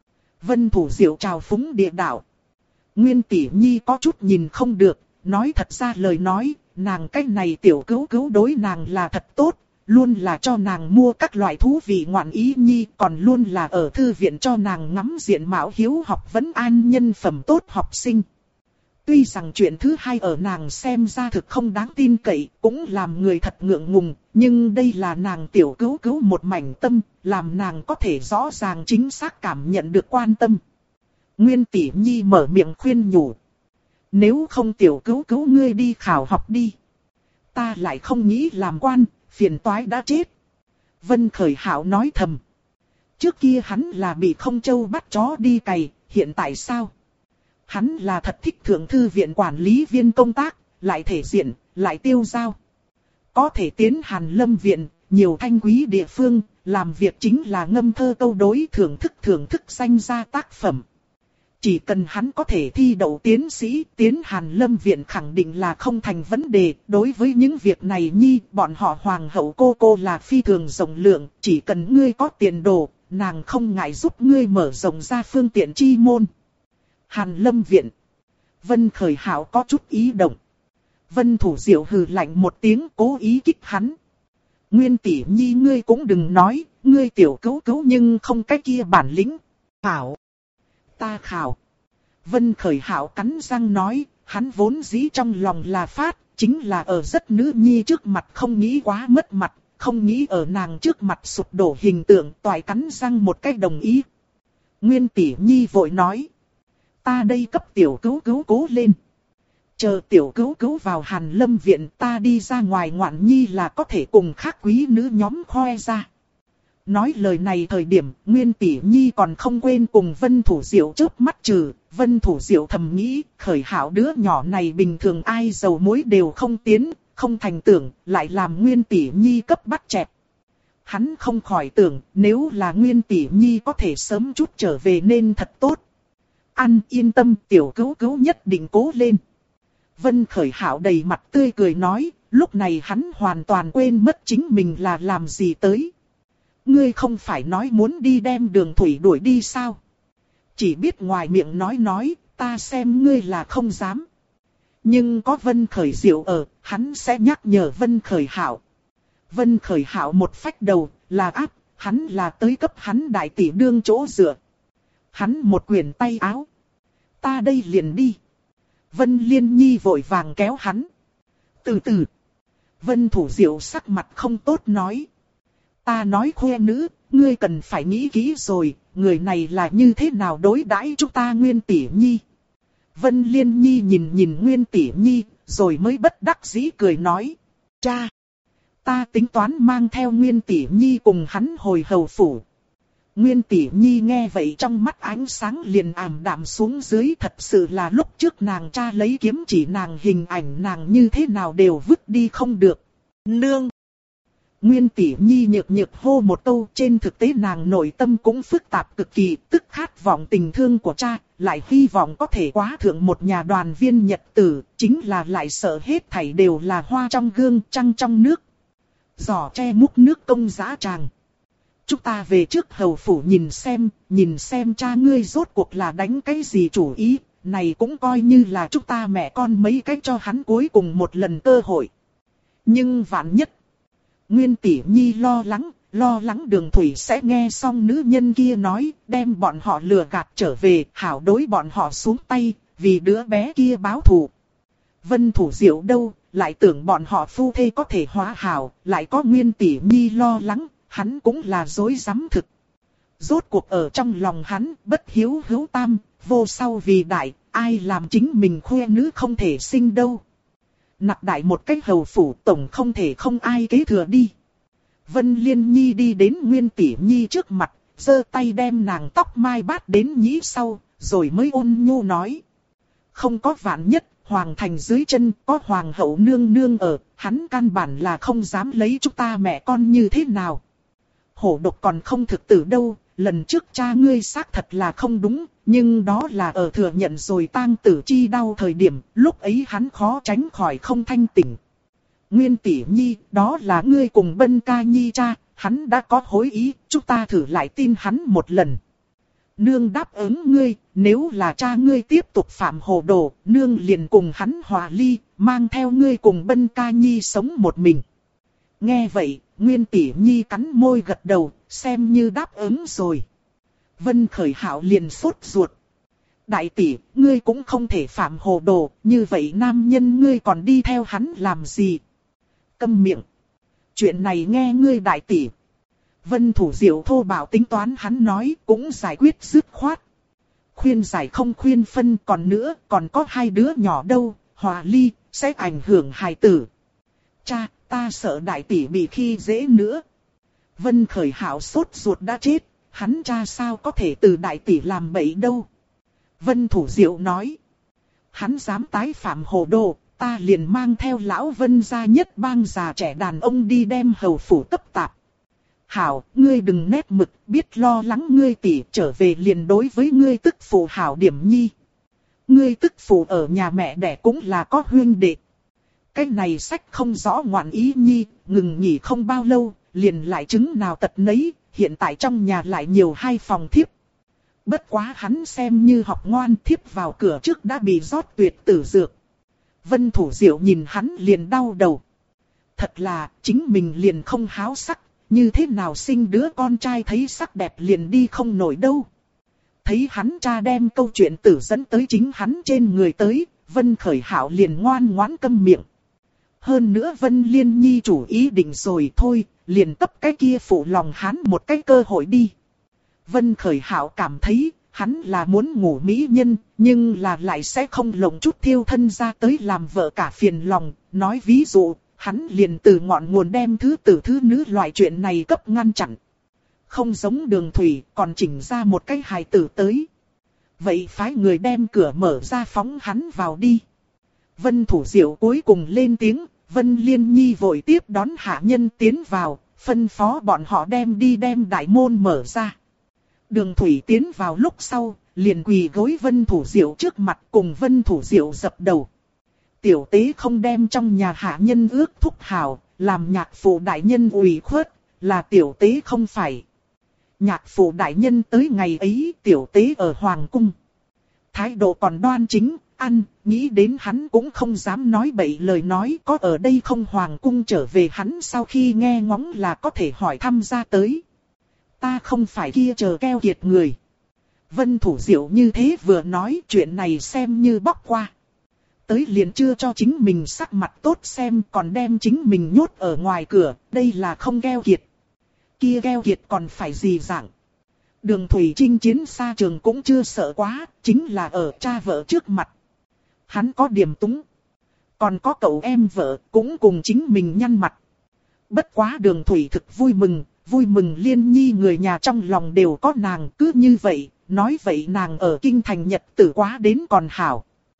S1: Vân Thủ Diệu chào phúng địa đạo. Nguyên tỷ nhi có chút nhìn không được, nói thật ra lời nói, nàng cái này tiểu cứu cứu đối nàng là thật tốt. Luôn là cho nàng mua các loại thú vị ngoạn ý nhi, còn luôn là ở thư viện cho nàng ngắm diện mạo hiếu học vấn an nhân phẩm tốt học sinh. Tuy rằng chuyện thứ hai ở nàng xem ra thực không đáng tin cậy, cũng làm người thật ngượng ngùng, nhưng đây là nàng tiểu cứu cứu một mảnh tâm, làm nàng có thể rõ ràng chính xác cảm nhận được quan tâm. Nguyên tỷ nhi mở miệng khuyên nhủ. Nếu không tiểu cứu cứu ngươi đi khảo học đi. Ta lại không nghĩ làm quan. Phiền toái đã chết. Vân Khởi Hạo nói thầm. Trước kia hắn là bị không châu bắt chó đi cày, hiện tại sao? Hắn là thật thích thượng thư viện quản lý viên công tác, lại thể diện, lại tiêu dao. Có thể tiến Hàn Lâm viện, nhiều thanh quý địa phương, làm việc chính là ngâm thơ câu đối thưởng thức danh gia tác phẩm. Chỉ cần hắn có thể thi đậu tiến sĩ, tiến Hàn Lâm viện khẳng định là không thành vấn đề. Đối với những việc này nhi, bọn họ hoàng hậu cô là phi thường rộng lượng. Chỉ cần ngươi có tiền đồ, nàng không ngại giúp ngươi mở rộng ra phương tiện chi môn. Hàn Lâm viện. Vân Khởi Hạo có chút ý động. Vân Thủ Diệu hừ lạnh một tiếng cố ý kích hắn. Nguyên tỷ nhi ngươi cũng đừng nói, ngươi tiểu cứu cứu nhưng không cái kia bản lĩnh. Hảo. Ta khảo. Vân Khởi Hạo cắn răng nói, hắn vốn dĩ trong lòng là phát, chính là ở rất nữ nhi trước mặt không nghĩ quá mất mặt, không nghĩ ở nàng trước mặt sụp đổ hình tượng, toại cắn răng một cách đồng ý. Nguyên tỷ nhi vội nói, ta đây cấp tiểu cứu cứu cố lên. Chờ tiểu cứu cứu vào Hàn Lâm viện ta đi ra ngoài ngoạn nhi là có thể cùng khác quý nữ nhóm khoe ra. Nói lời này thời điểm, Nguyên tỷ nhi còn không quên cùng Vân Thủ Diệu chớp mắt trừ. Vân Thủ Diệu thầm nghĩ, Khởi Hạo đứa nhỏ này bình thường ai dầu muối đều không tiến, không thành tưởng, lại làm Nguyên tỷ nhi cấp bắt chẹp. Hắn không khỏi tưởng, nếu là Nguyên tỷ nhi có thể sớm chút trở về nên thật tốt. Ăn yên tâm, tiểu cứu cứu nhất định cố lên. Vân Khởi Hạo đầy mặt tươi cười nói, lúc này hắn hoàn toàn quên mất chính mình là làm gì tới. Ngươi không phải nói muốn đi đem Đường Thủy đuổi đi sao? Chỉ biết ngoài miệng nói, ta xem ngươi là không dám. Nhưng có Vân Khởi Diệu ở, hắn sẽ nhắc nhở Vân Khởi Hạo. Vân Khởi Hạo một phách đầu, là áp, hắn là tới cấp hắn đại tỷ đương chỗ dựa. Hắn một quyền tay áo. Ta đây liền đi. Vân Liên Nhi vội vàng kéo hắn. Từ từ. Vân Thủ Diệu sắc mặt không tốt nói. Ta nói khoe nữ, ngươi cần phải nghĩ kỹ rồi, người này là như thế nào đối đãi chúng ta Nguyên tỷ nhi. Vân Liên Nhi nhìn Nguyên tỷ nhi, rồi mới bất đắc dĩ cười nói. Cha! Ta tính toán mang theo Nguyên tỷ nhi cùng hắn hồi hầu phủ. Nguyên tỷ nhi nghe vậy trong mắt ánh sáng liền ảm đạm xuống dưới, thật sự là lúc trước nàng cha lấy kiếm chỉ nàng hình ảnh nàng như thế nào đều vứt đi không được. Nương! Nguyên tỷ nhi nhược hô một câu, trên thực tế nàng nội tâm cũng phức tạp cực kỳ, tức khát vọng tình thương của cha, lại hy vọng có thể quá thượng một nhà đoàn viên nhật tử, chính là lại sợ hết thảy đều là hoa trong gương, trăng trong nước. Giỏ tre múc nước công dã tràng. Chúng ta về trước hầu phủ nhìn xem cha ngươi rốt cuộc là đánh cái gì chủ ý, này cũng coi như là chúng ta mẹ con mấy cách cho hắn cuối cùng một lần cơ hội. Nhưng vạn nhất, Nguyên Tỷ Nhi lo lắng Đường Thủy sẽ nghe xong nữ nhân kia nói, đem bọn họ lừa gạt trở về, hảo đối bọn họ xuống tay, vì đứa bé kia báo thù. Vân Thủ Diệu đâu, lại tưởng bọn họ phu thê có thể hóa hảo, lại có Nguyên Tỷ Nhi lo lắng, hắn cũng là dối rắm thực. Rốt cuộc ở trong lòng hắn, bất hiếu hữu tam, vô sau vì đại, ai làm chính mình khoe nữ không thể sinh đâu. Nặc đại một cách hầu phủ tổng không thể không ai kế thừa đi. Vân Liên Nhi đi đến Nguyên Tỷ Nhi trước mặt, giơ tay đem nàng tóc mai bát đến nhĩ sau, rồi mới ôn nhu nói. Không có vạn nhất, hoàng thành dưới chân có hoàng hậu nương nương ở, hắn căn bản là không dám lấy chúng ta mẹ con như thế nào. Hổ độc còn không thực tử đâu, lần trước cha ngươi xác thật là không đúng, nhưng đó là ở thừa nhận rồi tang tử chi đau thời điểm, lúc ấy hắn khó tránh khỏi không thanh tỉnh. Nguyên Tỷ Nhi, đó là ngươi cùng Bân Ca Nhi cha, hắn đã có hối ý, chúng ta thử lại tin hắn một lần. Nương đáp ứng ngươi, nếu là cha ngươi tiếp tục phạm hồ đồ, nương liền cùng hắn hòa ly, mang theo ngươi cùng Bân Ca Nhi sống một mình. Nghe vậy, Nguyên Tỷ Nhi cắn môi gật đầu, xem như đáp ứng rồi. Vân Khởi Hạo liền sốt ruột. Đại tỷ, ngươi cũng không thể phạm hồ đồ, như vậy nam nhân ngươi còn đi theo hắn làm gì? Câm miệng. Chuyện này nghe ngươi đại tỷ. Vân Thủ Diệu thô bạo tính toán hắn nói cũng giải quyết dứt khoát. Khuyên giải không khuyên phân, còn nữa, còn có hai đứa nhỏ đâu, hòa ly, sẽ ảnh hưởng hài tử. Cha, ta sợ đại tỷ bị khi dễ nữa. Vân Khởi Hạo sốt ruột đã chết, hắn cha sao có thể từ đại tỷ làm bậy đâu. Vân Thủ Diệu nói. Hắn dám tái phạm hồ đồ, ta liền mang theo lão Vân gia nhất bang già trẻ đàn ông đi đem hầu phủ cấp tạp. Hảo, ngươi đừng nét mực, biết lo lắng ngươi tỷ trở về liền đối với ngươi tức phụ hảo điểm nhi. Ngươi tức phụ ở nhà mẹ đẻ cũng là có huynh đệ. Cái này sách không rõ ngoạn ý nhi, ngừng nghỉ không bao lâu, liền lại chứng nào tật nấy, hiện tại trong nhà lại nhiều hai phòng thiếp. Bất quá hắn xem như học ngoan, thiếp vào cửa trước đã bị rót tuyệt tử dược. Vân Thủ Diệu nhìn hắn liền đau đầu. Thật là, chính mình liền không háo sắc, như thế nào sinh đứa con trai thấy sắc đẹp liền đi không nổi đâu. Thấy hắn cha đem câu chuyện tử dẫn tới chính hắn trên người tới, Vân Khởi Hạo liền ngoan ngoãn câm miệng. Hơn nữa Vân Liên Nhi chủ ý định rồi thôi, liền cấp cái kia phụ lòng hắn một cái cơ hội đi. Vân Khởi Hạo cảm thấy, hắn là muốn ngủ mỹ nhân, nhưng là lại sẽ không lồng chút thiêu thân ra tới làm vợ cả phiền lòng. Nói ví dụ, hắn liền từ ngọn nguồn đem thứ tử thứ nữ loại chuyện này cấp ngăn chặn. Không giống Đường Thủy, còn chỉnh ra một cái hài tử tới. Vậy phái người đem cửa mở ra phóng hắn vào đi. Vân Thủ Diệu cuối cùng lên tiếng, Vân Liên Nhi vội tiếp đón hạ nhân tiến vào, phân phó bọn họ đem đại môn mở ra. Đường Thủy tiến vào lúc sau, liền quỳ gối Vân Thủ Diệu trước mặt cùng Vân Thủ Diệu dập đầu. Tiểu tế không đem trong nhà hạ nhân ước thúc hảo, làm nhạc phụ đại nhân ủy khuất, là tiểu tế không phải. Nhạc phụ đại nhân tới ngày ấy tiểu tế ở Hoàng Cung. Thái độ còn đoan chính, nghĩ đến hắn cũng không dám nói bậy lời nói, có ở đây không Hoàng Cung trở về hắn sau khi nghe ngóng là có thể hỏi thăm ra tới. Ta không phải kia chờ keo kiệt người. Vân Thủ Diệu như thế vừa nói chuyện này xem như bóc qua. Tới liền chưa cho chính mình sắc mặt tốt xem còn đem chính mình nhốt ở ngoài cửa, đây là không keo kiệt. Kia keo kiệt còn phải gì dạng. Đường Thủy chinh chiến xa trường cũng chưa sợ quá, chính là ở cha vợ trước mặt. Hắn có điểm túng. Còn có cậu em vợ cũng cùng chính mình nhăn mặt. Bất quá Đường Thủy thực vui mừng Liên Nhi người nhà trong lòng đều có nàng, cứ như vậy, nói vậy nàng ở kinh thành nhật tử quá đến còn hảo.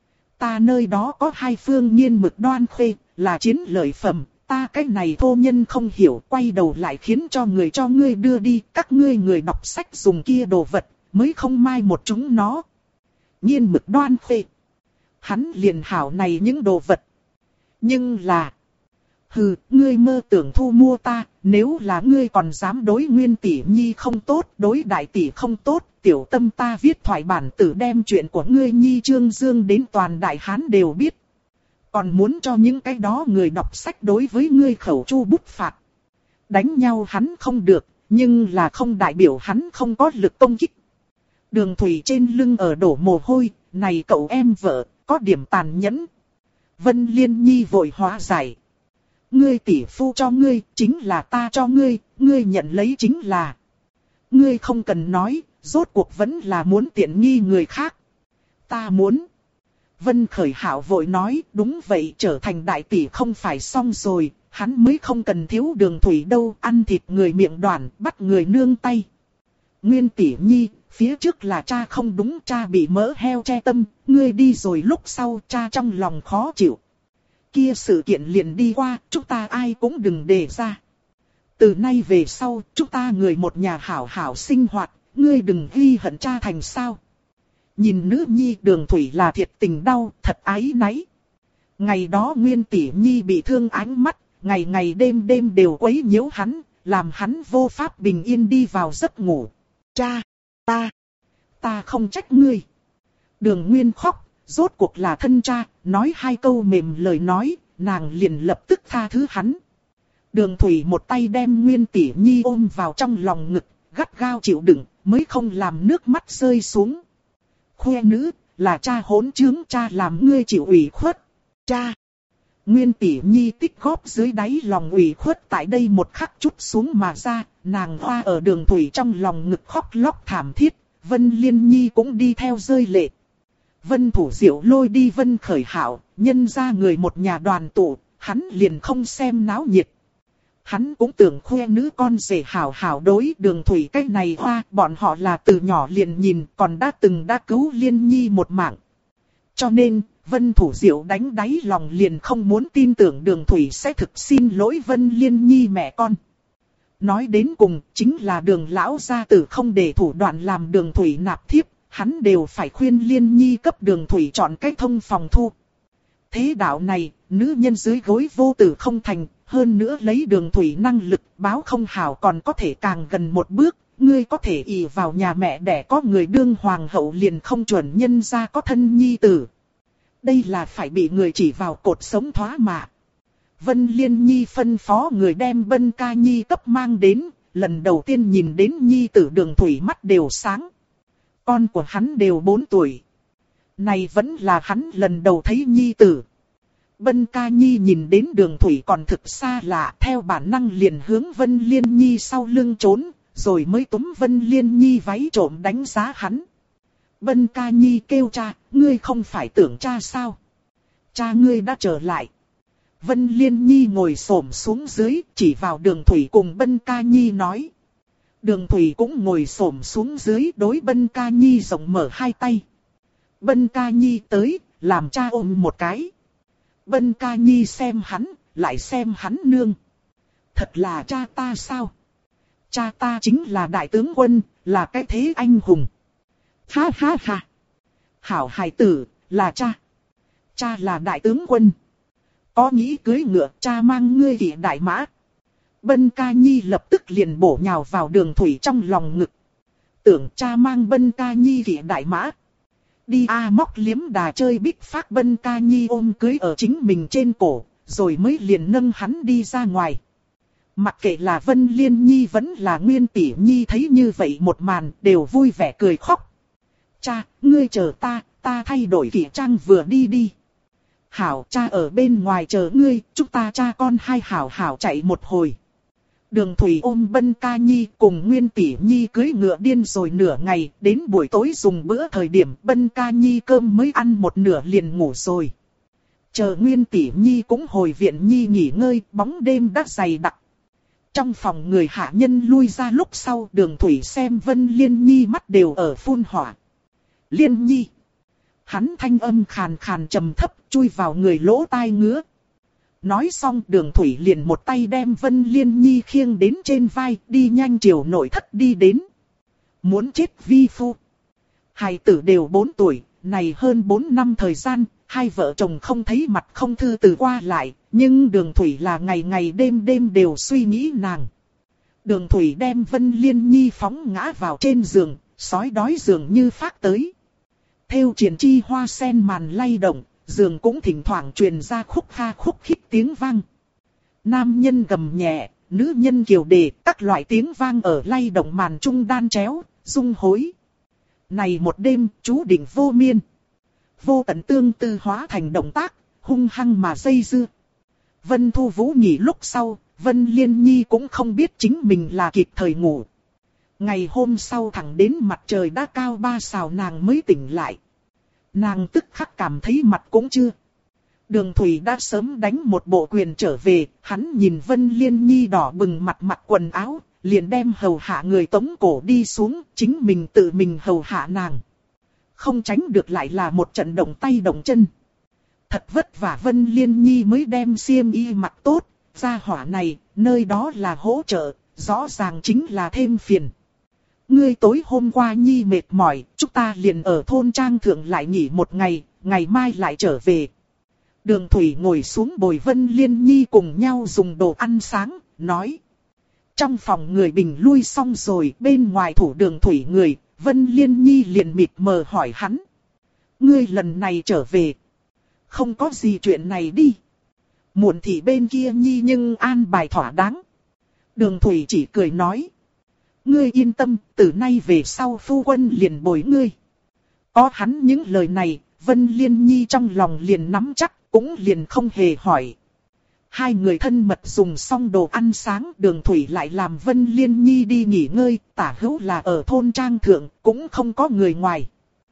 S1: Ta nơi đó có hai phương nhiên mực đoan khuê, là chiến lợi phẩm, ta cái này thô nhân không hiểu, quay đầu lại khiến cho ngươi đưa đi, các ngươi người đọc sách dùng kia đồ vật, mới không mai một chúng nó. Nhiên mực đoan khuê. Hắn liền hảo này những đồ vật. Nhưng là, Hừ, ngươi mơ tưởng thu mua ta, nếu là ngươi còn dám đối Nguyên tỷ nhi không tốt, đối đại tỷ không tốt, tiểu tâm ta viết thoại bản tử đem chuyện của ngươi nhi trương dương đến toàn đại hán đều biết. Còn muốn cho những cái đó người đọc sách đối với ngươi khẩu chu bút phạt. Đánh nhau hắn không được, nhưng là không đại biểu hắn không có lực công kích. Đường Thủy trên lưng ở đổ mồ hôi, này cậu em vợ, có điểm tàn nhẫn. Vân Liên Nhi vội hóa giải. Ngươi tỷ phu cho ngươi, chính là ta cho ngươi, ngươi nhận lấy chính là. Ngươi không cần nói, rốt cuộc vẫn là muốn tiện nghi người khác. Ta muốn. Vân Khởi Hảo vội nói, đúng vậy, trở thành đại tỷ không phải xong rồi, hắn mới không cần thiếu Đường Thủy đâu, ăn thịt người miệng đoản, bắt người nương tay. Nguyên tỷ nhi, phía trước là cha không đúng, cha bị mỡ heo che tâm, ngươi đi rồi lúc sau cha trong lòng khó chịu. Kia sự kiện liền đi qua, chúng ta ai cũng đừng để ra. Từ nay về sau, chúng ta người một nhà hảo hảo sinh hoạt, ngươi đừng ghi hận cha thành sao. Nhìn nữ nhi Đường Thủy là thiệt tình đau, thật áy náy. Ngày đó Nguyên tỷ nhi bị thương ánh mắt, ngày ngày đêm đêm đều quấy nhiễu hắn, làm hắn vô pháp bình yên đi vào giấc ngủ. Cha, ta không trách ngươi. Đường Nguyên khóc, rốt cuộc là thân cha, nói hai câu mềm lời nói, nàng liền lập tức tha thứ hắn. Đường Thủy một tay đem Nguyên tỷ nhi ôm vào trong lòng ngực, gắt gao chịu đựng, mới không làm nước mắt rơi xuống. Khoe nữ, là cha hỗn trướng, cha làm ngươi chịu ủy khuất. Cha! Nguyên tỷ nhi tích góp dưới đáy lòng ủy khuất tại đây một khắc chút xuống mà ra, nàng hoa ở Đường Thủy trong lòng ngực khóc lóc thảm thiết, Vân Liên Nhi cũng đi theo rơi lệ. Vân Thủ Diệu lôi đi Vân Khởi Hảo, nhân ra người một nhà đoàn tụ, hắn liền không xem náo nhiệt. Hắn cũng tưởng khoe nữ con rể hảo hảo đối Đường Thủy cái này hoa, bọn họ là từ nhỏ liền nhìn, còn đã cứu Liên Nhi một mạng. Cho nên, Vân Thủ Diệu đánh đáy lòng liền không muốn tin tưởng Đường Thủy sẽ thực xin lỗi Vân Liên Nhi mẹ con. Nói đến cùng, chính là Đường lão gia tử không để thủ đoạn làm Đường Thủy nạp thiếp, hắn đều phải khuyên Liên Nhi cấp Đường Thủy chọn cách thông phòng thu. Thế đạo này, nữ nhân dưới gối vô tử không thành, hơn nữa lấy Đường Thủy năng lực báo không hảo còn có thể càng gần một bước, ngươi có thể ỷ vào nhà mẹ đẻ có người đương hoàng hậu liền không chuẩn nhân ra có thân nhi tử. Đây là phải bị người chỉ vào cột sống thoá mạ. Vân Liên Nhi phân phó người đem Bân Ca Nhi cấp mang đến, lần đầu tiên nhìn đến Nhi tử Đường Thủy mắt đều sáng. Con của hắn đều 4 tuổi. Này vẫn là hắn lần đầu thấy Nhi tử. Bân Ca Nhi nhìn đến Đường Thủy còn thực xa lạ, theo bản năng liền hướng Vân Liên Nhi sau lưng trốn, rồi mới túm Vân Liên Nhi váy trộm đánh giá hắn. Bân Ca Nhi kêu cha, ngươi không phải tưởng cha sao? Cha ngươi đã trở lại. Vân Liên Nhi ngồi xổm xuống dưới, chỉ vào Đường Thủy cùng Bân Ca Nhi nói. Đường Thủy cũng ngồi xổm xuống dưới đối Bân Ca Nhi rộng mở hai tay. Bân Ca Nhi tới, làm cha ôm một cái. Bân Ca Nhi xem hắn, lại xem hắn nương. Thật là cha ta sao? Cha ta chính là đại tướng quân, là cái thế anh hùng. Ha ha ha. Hảo hài tử, là cha. Cha là đại tướng quân. Có nghĩ cưới ngựa, cha mang ngươi kỵ đại mã. Bân Ca Nhi lập tức liền bổ nhào vào Đường Thủy trong lòng ngực. Tưởng cha mang Bân Ca Nhi kỵ đại mã. Đi móc liếm đà chơi bích phát. Bân Ca Nhi ôm cưới ở chính mình trên cổ, rồi mới liền nâng hắn đi ra ngoài. Mặc kệ là Vân Liên Nhi vẫn là Nguyên Tỷ Nhi thấy như vậy một màn đều vui vẻ cười khóc. Cha, ngươi chờ ta thay đổi kỷ trang vừa đi đi. Hảo, cha ở bên ngoài chờ ngươi, chúng ta cha con hai hảo hảo chạy một hồi. Đường Thủy ôm Bân Ca Nhi cùng Nguyên Tỷ Nhi cưỡi ngựa điên rồi nửa ngày, đến buổi tối dùng bữa thời điểm Bân Ca Nhi cơm mới ăn một nửa liền ngủ rồi. Chờ Nguyên Tỷ Nhi cũng hồi viện Nhi nghỉ ngơi, bóng đêm đã dày đặc. Trong phòng người hạ nhân lui ra lúc sau, Đường Thủy xem Vân Liên Nhi mắt đều ở phun hỏa. Liên Nhi. Hắn thanh âm khàn khàn trầm thấp, chui vào người lỗ tai ngứa. Nói xong Đường Thủy liền một tay đem Vân Liên Nhi khiêng đến trên vai, đi nhanh chiều nội thất đi đến. Muốn chết vi phu. Hài tử đều 4 tuổi, này hơn 4 năm thời gian, hai vợ chồng không thấy mặt không thư từ qua lại, Nhưng Đường Thủy là ngày ngày đêm đêm đều suy nghĩ nàng. Đường Thủy đem Vân Liên Nhi phóng ngã vào trên giường, sói đói giường như phát tới. Thêu triển chi hoa sen màn lay động, giường cũng thỉnh thoảng truyền ra khúc kha khúc khích tiếng vang. Nam nhân gầm nhẹ, nữ nhân kiều đề, các loại tiếng vang ở lay động màn trung đan chéo, dung hối. Này một đêm, chú định vô miên. Vô tận tương tư hóa thành động tác, hung hăng mà dây dưa. Vân Thu Vũ nghỉ lúc sau, Vân Liên Nhi cũng không biết chính mình là kịp thời ngủ. Ngày hôm sau thẳng đến mặt trời đã cao 3 sào nàng mới tỉnh lại. Nàng tức khắc cảm thấy mặt cũng chưa. Đường Thủy đã sớm đánh một bộ quyền trở về, hắn nhìn Vân Liên Nhi đỏ bừng mặt mặc quần áo, liền đem hầu hạ người tống cổ đi xuống, chính mình tự mình hầu hạ nàng. Không tránh được lại là một trận động tay động chân. Thật vất vả Vân Liên Nhi mới đem xiêm y mặc tốt, gia hỏa này, nơi đó là hỗ trợ, rõ ràng chính là thêm phiền. Ngươi tối hôm qua Nhi mệt mỏi, chúng ta liền ở thôn trang thượng lại nghỉ một ngày, ngày mai lại trở về. Đường Thủy ngồi xuống bồi Vân Liên Nhi cùng nhau dùng đồ ăn sáng, nói. Trong phòng người bình lui xong rồi, bên ngoài thủ Đường Thủy người, Vân Liên Nhi liền mịt mờ hỏi hắn. Ngươi lần này trở về. Không có gì chuyện này đi. Muộn thì bên kia Nhi nhưng an bài thỏa đáng. Đường Thủy chỉ cười nói. Ngươi yên tâm, từ nay về sau phu quân liền bồi ngươi. Có hắn những lời này, Vân Liên Nhi trong lòng liền nắm chắc, cũng liền không hề hỏi. Hai người thân mật dùng xong đồ ăn sáng, Đường Thủy lại làm Vân Liên Nhi đi nghỉ ngơi, tả hữu là ở thôn trang thượng, cũng không có người ngoài.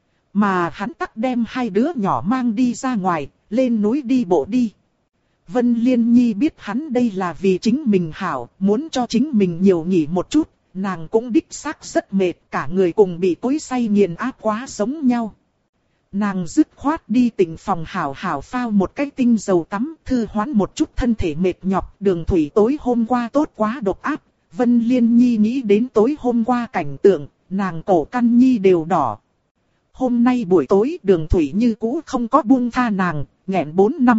S1: Mà hắn tắc đem hai đứa nhỏ mang đi ra ngoài, lên núi đi bộ đi. Vân Liên Nhi biết hắn đây là vì chính mình hảo, muốn cho chính mình nhiều nghỉ một chút, nàng cũng đích xác rất mệt, cả người cùng bị cối xay nghiền áp quá giống nhau. Nàng dứt khoát đi tỉnh phòng hảo hảo phao một cái tinh dầu tắm, thư hoán một chút thân thể mệt nhọc. Đường Thủy tối hôm qua tốt quá độc áp, Vân Liên Nhi nghĩ đến tối hôm qua cảnh tượng, nàng cổ căn nhi đều đỏ. Hôm nay buổi tối Đường Thủy như cũ không có buông tha nàng, nghẹn 4 năm.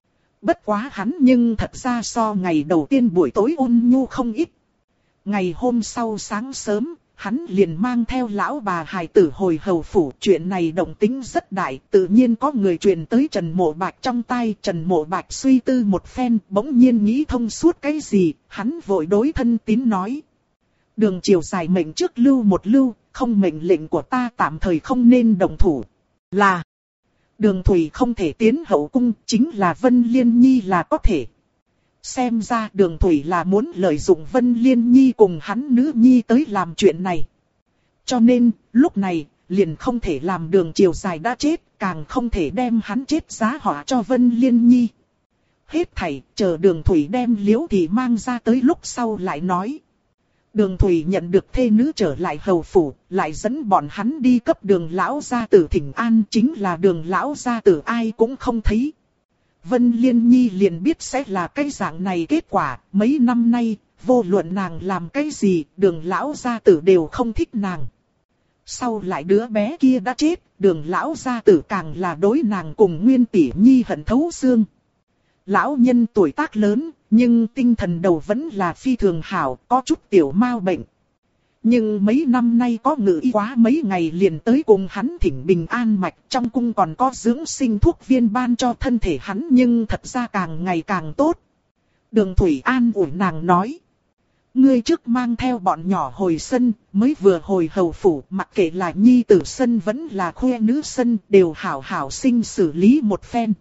S1: Bất quá hắn nhưng thật ra so ngày đầu tiên buổi tối ôn nhu không ít. Ngày hôm sau sáng sớm, hắn liền mang theo lão bà hài tử hồi hầu phủ. Chuyện này động tính rất đại, tự nhiên có người truyền tới Trần Mộ Bạch trong tai. Trần Mộ Bạch suy tư một phen, bỗng nhiên nghĩ thông suốt cái gì, hắn vội đối thân tín nói. Đường chiều dài mệnh trước lưu một lưu, không mệnh lệnh của ta tạm thời không nên động thủ. Là, Đường Thủy không thể tiến hậu cung, chính là Vân Liên Nhi là có thể. Xem ra Đường Thủy là muốn lợi dụng Vân Liên Nhi cùng hắn nữ nhi tới làm chuyện này. Cho nên, lúc này, liền không thể làm Đường chiều dài đã chết, càng không thể đem hắn chết giá họa cho Vân Liên Nhi. Hết thảy, chờ Đường Thủy đem Liễu Thị mang ra tới lúc sau lại nói. Đường Thủy nhận được thê nữ trở lại hầu phủ, lại dẫn bọn hắn đi cấp Đường lão gia tử thỉnh an, chính là Đường lão gia tử ai cũng không thấy. Vân Liên Nhi liền biết sẽ là cái dạng này kết quả, mấy năm nay, vô luận nàng làm cái gì, Đường lão gia tử đều không thích nàng. Sau lại đứa bé kia đã chết, Đường lão gia tử càng là đối nàng cùng Nguyên tỷ nhi hận thấu xương. Lão nhân tuổi tác lớn, nhưng tinh thần đầu vẫn là phi thường hảo, có chút tiểu mao bệnh. Nhưng mấy năm nay có ngự y quá mấy ngày liền tới cùng hắn thỉnh bình an mạch, trong cung còn có dưỡng sinh thuốc viên ban cho thân thể hắn, nhưng thật ra càng ngày càng tốt. Đường Thủy an ủi nàng nói. Ngươi trước mang theo bọn nhỏ hồi sân, mới vừa hồi hầu phủ, mặc kệ là nhi tử sân vẫn là khoe nữ sân, đều hảo hảo sinh xử lý một phen.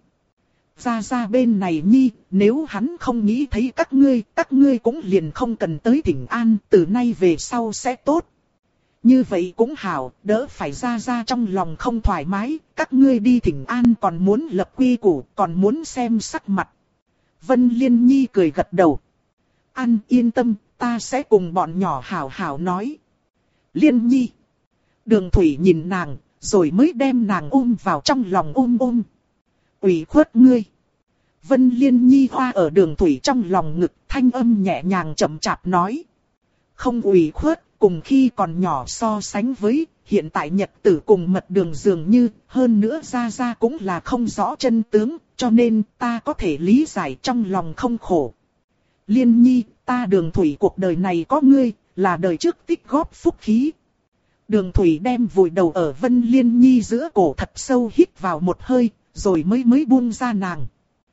S1: Ra bên này nhi, nếu hắn không nghĩ thấy các ngươi cũng liền không cần tới thỉnh an, từ nay về sau sẽ tốt. Như vậy cũng hảo, đỡ phải ra trong lòng không thoải mái, các ngươi đi thỉnh an còn muốn lập quy củ, còn muốn xem sắc mặt. Vân Liên Nhi cười gật đầu. An yên tâm, ta sẽ cùng bọn nhỏ hảo hảo nói. Liên Nhi. Đường Thủy nhìn nàng, rồi mới đem nàng ôm vào trong lòng ôm. Ủy khuất ngươi. Vân Liên Nhi hoa ở Đường Thủy trong lòng ngực, thanh âm nhẹ nhàng chậm chạp nói. Không ủy khuất, cùng khi còn nhỏ so sánh với, hiện tại nhật tử cùng mật đường dường như, hơn nữa Gia Gia cũng là không rõ chân tướng, cho nên ta có thể lý giải trong lòng không khổ. Liên Nhi, ta Đường Thủy cuộc đời này có ngươi, là đời trước tích góp phúc khí. Đường Thủy đem vùi đầu ở Vân Liên Nhi giữa cổ thật sâu hít vào một hơi, rồi mới buông ra nàng.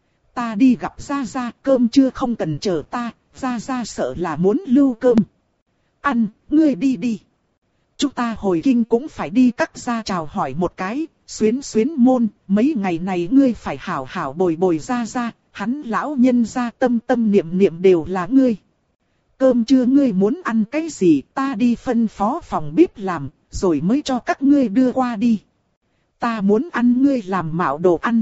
S1: Ta đi gặp Gia Gia, cơm chưa không cần chờ ta, Gia Gia sợ là muốn lưu cơm. Ăn, ngươi đi đi. Chúng ta hồi kinh cũng phải đi các gia chào hỏi một cái, xuyến môn, mấy ngày này ngươi phải hảo hảo bồi bồi Gia Gia, hắn lão nhân gia tâm tâm niệm niệm đều là ngươi. Cơm trưa ngươi muốn ăn cái gì ta đi phân phó phòng bếp làm, rồi mới cho các ngươi đưa qua đi. Ta muốn ăn ngươi làm mạo đồ ăn.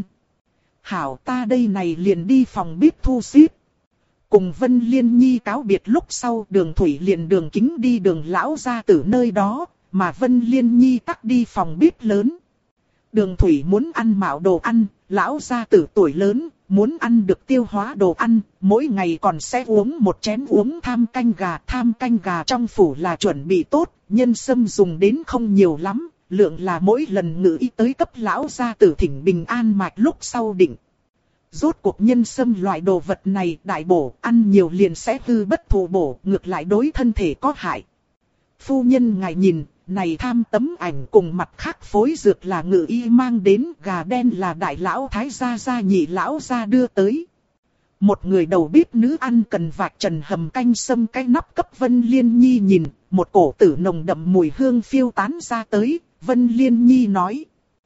S1: Hảo ta đây này liền đi phòng bếp thu xếp. Cùng Vân Liên Nhi cáo biệt lúc sau Đường Thủy liền Đường Kính đi Đường lão gia tử nơi đó, mà Vân Liên Nhi tắc đi phòng bếp lớn. Đường Thủy muốn ăn mạo đồ ăn, lão gia tử tuổi lớn, muốn ăn được tiêu hóa đồ ăn, mỗi ngày còn sẽ uống một chén uống tham canh gà trong phủ là chuẩn bị tốt, nhân sâm dùng đến không nhiều lắm, lượng là mỗi lần ngự y tới cấp lão gia tử thỉnh bình an mạch lúc sau định. Rốt cuộc nhân sâm loại đồ vật này đại bổ, ăn nhiều liền sẽ hư bất thù bổ, ngược lại đối thân thể có hại. Phu nhân ngài nhìn, này tham tấm ảnh cùng mặt khác phối dược là ngự y mang đến, gà đen là đại lão thái gia nhị lão gia đưa tới. Một người đầu bếp nữ ăn cần vạch trần hầm canh sâm cái nắp cấp Vân Liên Nhi nhìn, một cổ tử nồng đậm mùi hương phiêu tán ra tới, Vân Liên Nhi nói.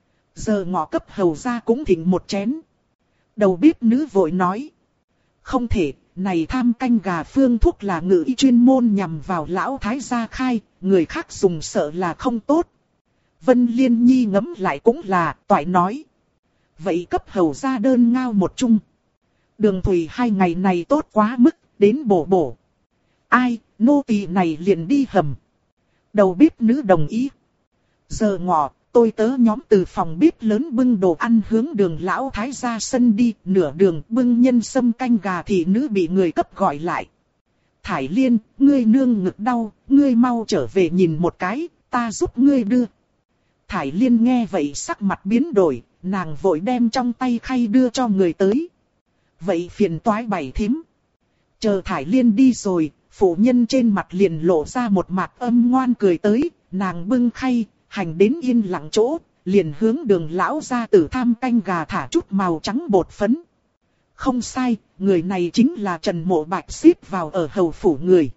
S1: Giờ ngọ cấp hầu ra cũng thỉnh một chén. Đầu bếp nữ vội nói. Không thể, này tham canh gà phương thuốc là ngự y chuyên môn nhằm vào lão thái gia khai, người khác dùng sợ là không tốt. Vân Liên Nhi ngẫm lại cũng là, toại nói. Vậy cấp hầu ra đơn ngao một chung. Đường Thủy 2 ngày này tốt quá mức, đến bổ. Ai, nô tỳ này liền đi hầm. Đầu bếp nữ đồng ý. Giờ ngọ, tôi tớ nhóm từ phòng bếp lớn bưng đồ ăn hướng Đường lão thái gia sân đi, nửa đường bưng nhân sâm canh gà thì nữ bị người cấp gọi lại. Thải Liên, ngươi nương ngực đau, ngươi mau trở về nhìn một cái, ta giúp ngươi đưa. Thải Liên nghe vậy sắc mặt biến đổi, nàng vội đem trong tay khay đưa cho người tới. Vậy phiền toái bảy thím. Chờ Thải Liên đi rồi, phụ nhân trên mặt liền lộ ra một mặt âm ngoan cười tới, nàng bưng khay, hành đến yên lặng chỗ, liền hướng Đường lão gia tử tham canh gà thả chút màu trắng bột phấn. Không sai, người này chính là Trần Mộ Bạch xếp vào ở hầu phủ người.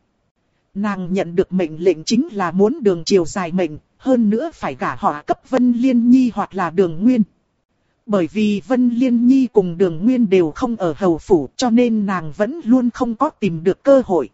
S1: Nàng nhận được mệnh lệnh chính là muốn Đường triều dài mệnh, hơn nữa phải gả họ cấp Vân Liên Nhi hoặc là Đường Nguyên. Bởi vì Vân Liên Nhi cùng Đường Nguyên đều không ở hầu phủ cho nên nàng vẫn luôn không có tìm được cơ hội.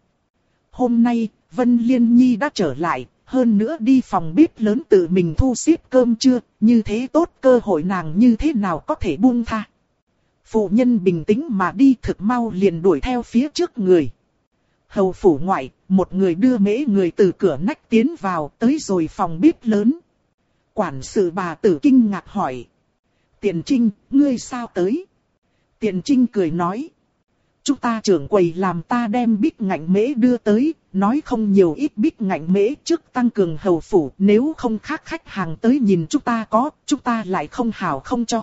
S1: Hôm nay, Vân Liên Nhi đã trở lại, hơn nữa đi phòng bếp lớn tự mình thu xếp cơm trưa, như thế tốt cơ hội nàng như thế nào có thể buông tha. Phụ nhân bình tĩnh mà đi thực mau liền đuổi theo phía trước người. Hầu phủ ngoại, một người đưa mễ người từ cửa nách tiến vào tới rồi phòng bếp lớn. Quản sự bà tử kinh ngạc hỏi. Tiền Trinh, ngươi sao tới? Tiền Trinh cười nói. Chúng ta trưởng quầy làm ta đem bích ngạnh mễ đưa tới, nói không nhiều ít bích ngạnh mễ trước tăng cường hầu phủ, nếu không khác khách hàng tới nhìn chúng ta có, chúng ta lại không hảo không cho.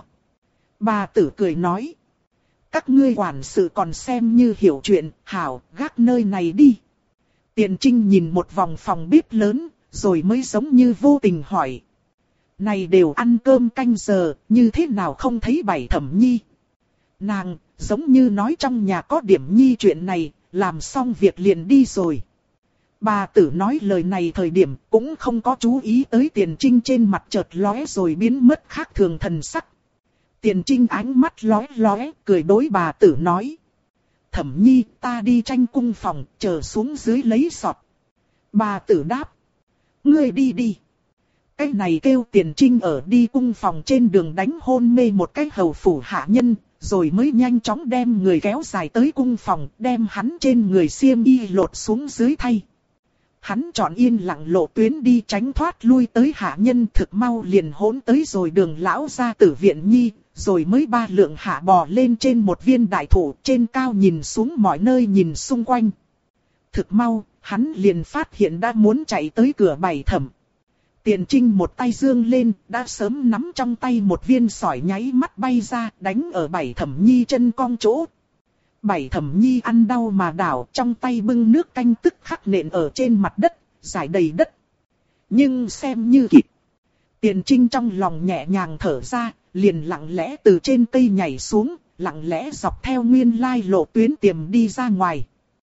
S1: Bà tử cười nói. Các ngươi quản sự còn xem như hiểu chuyện, hảo, gác nơi này đi. Tiền Trinh nhìn một vòng phòng bếp lớn, rồi mới giống như vô tình hỏi. Này đều ăn cơm canh giờ, như thế nào không thấy Bảy Thẩm Nhi? Nàng, giống như nói trong nhà có Điểm Nhi chuyện này, làm xong việc liền đi rồi. Bà tử nói lời này thời điểm cũng không có chú ý tới Tiền Trinh trên mặt chợt lóe rồi biến mất khác thường thần sắc. Tiền Trinh ánh mắt lóe, cười đối bà tử nói. Thẩm Nhi, ta đi tranh cung phòng, chờ xuống dưới lấy sọt. Bà tử đáp. Ngươi đi đi. Cái này kêu Tiền Trinh ở đi cung phòng trên đường đánh hôn mê một cái hầu phủ hạ nhân, rồi mới nhanh chóng đem người kéo dài tới cung phòng, đem hắn trên người xiêm y lột xuống dưới thay. Hắn chọn yên lặng lộ tuyến đi tránh thoát lui tới hạ nhân thực mau liền hỗn tới rồi Đường lão gia tử viện Nhi, rồi mới ba lượng hạ bò lên trên một viên đại thụ trên cao nhìn xuống mọi nơi nhìn xung quanh. Thực mau, hắn liền phát hiện đã muốn chạy tới cửa Bảy Thẩm. Tiền Trinh một tay giương lên, đã sớm nắm trong tay một viên sỏi nháy mắt bay ra, đánh ở Bảy Thẩm Nhi chân cong chỗ. Bảy Thẩm Nhi ăn đau mà đảo, trong tay bưng nước canh tức khắc nện ở trên mặt đất, rải đầy đất. Nhưng xem như kịp. Tiền Trinh trong lòng nhẹ nhàng thở ra, liền lặng lẽ từ trên cây nhảy xuống, lặng lẽ dọc theo nguyên lai lộ tuyến tiềm đi ra ngoài.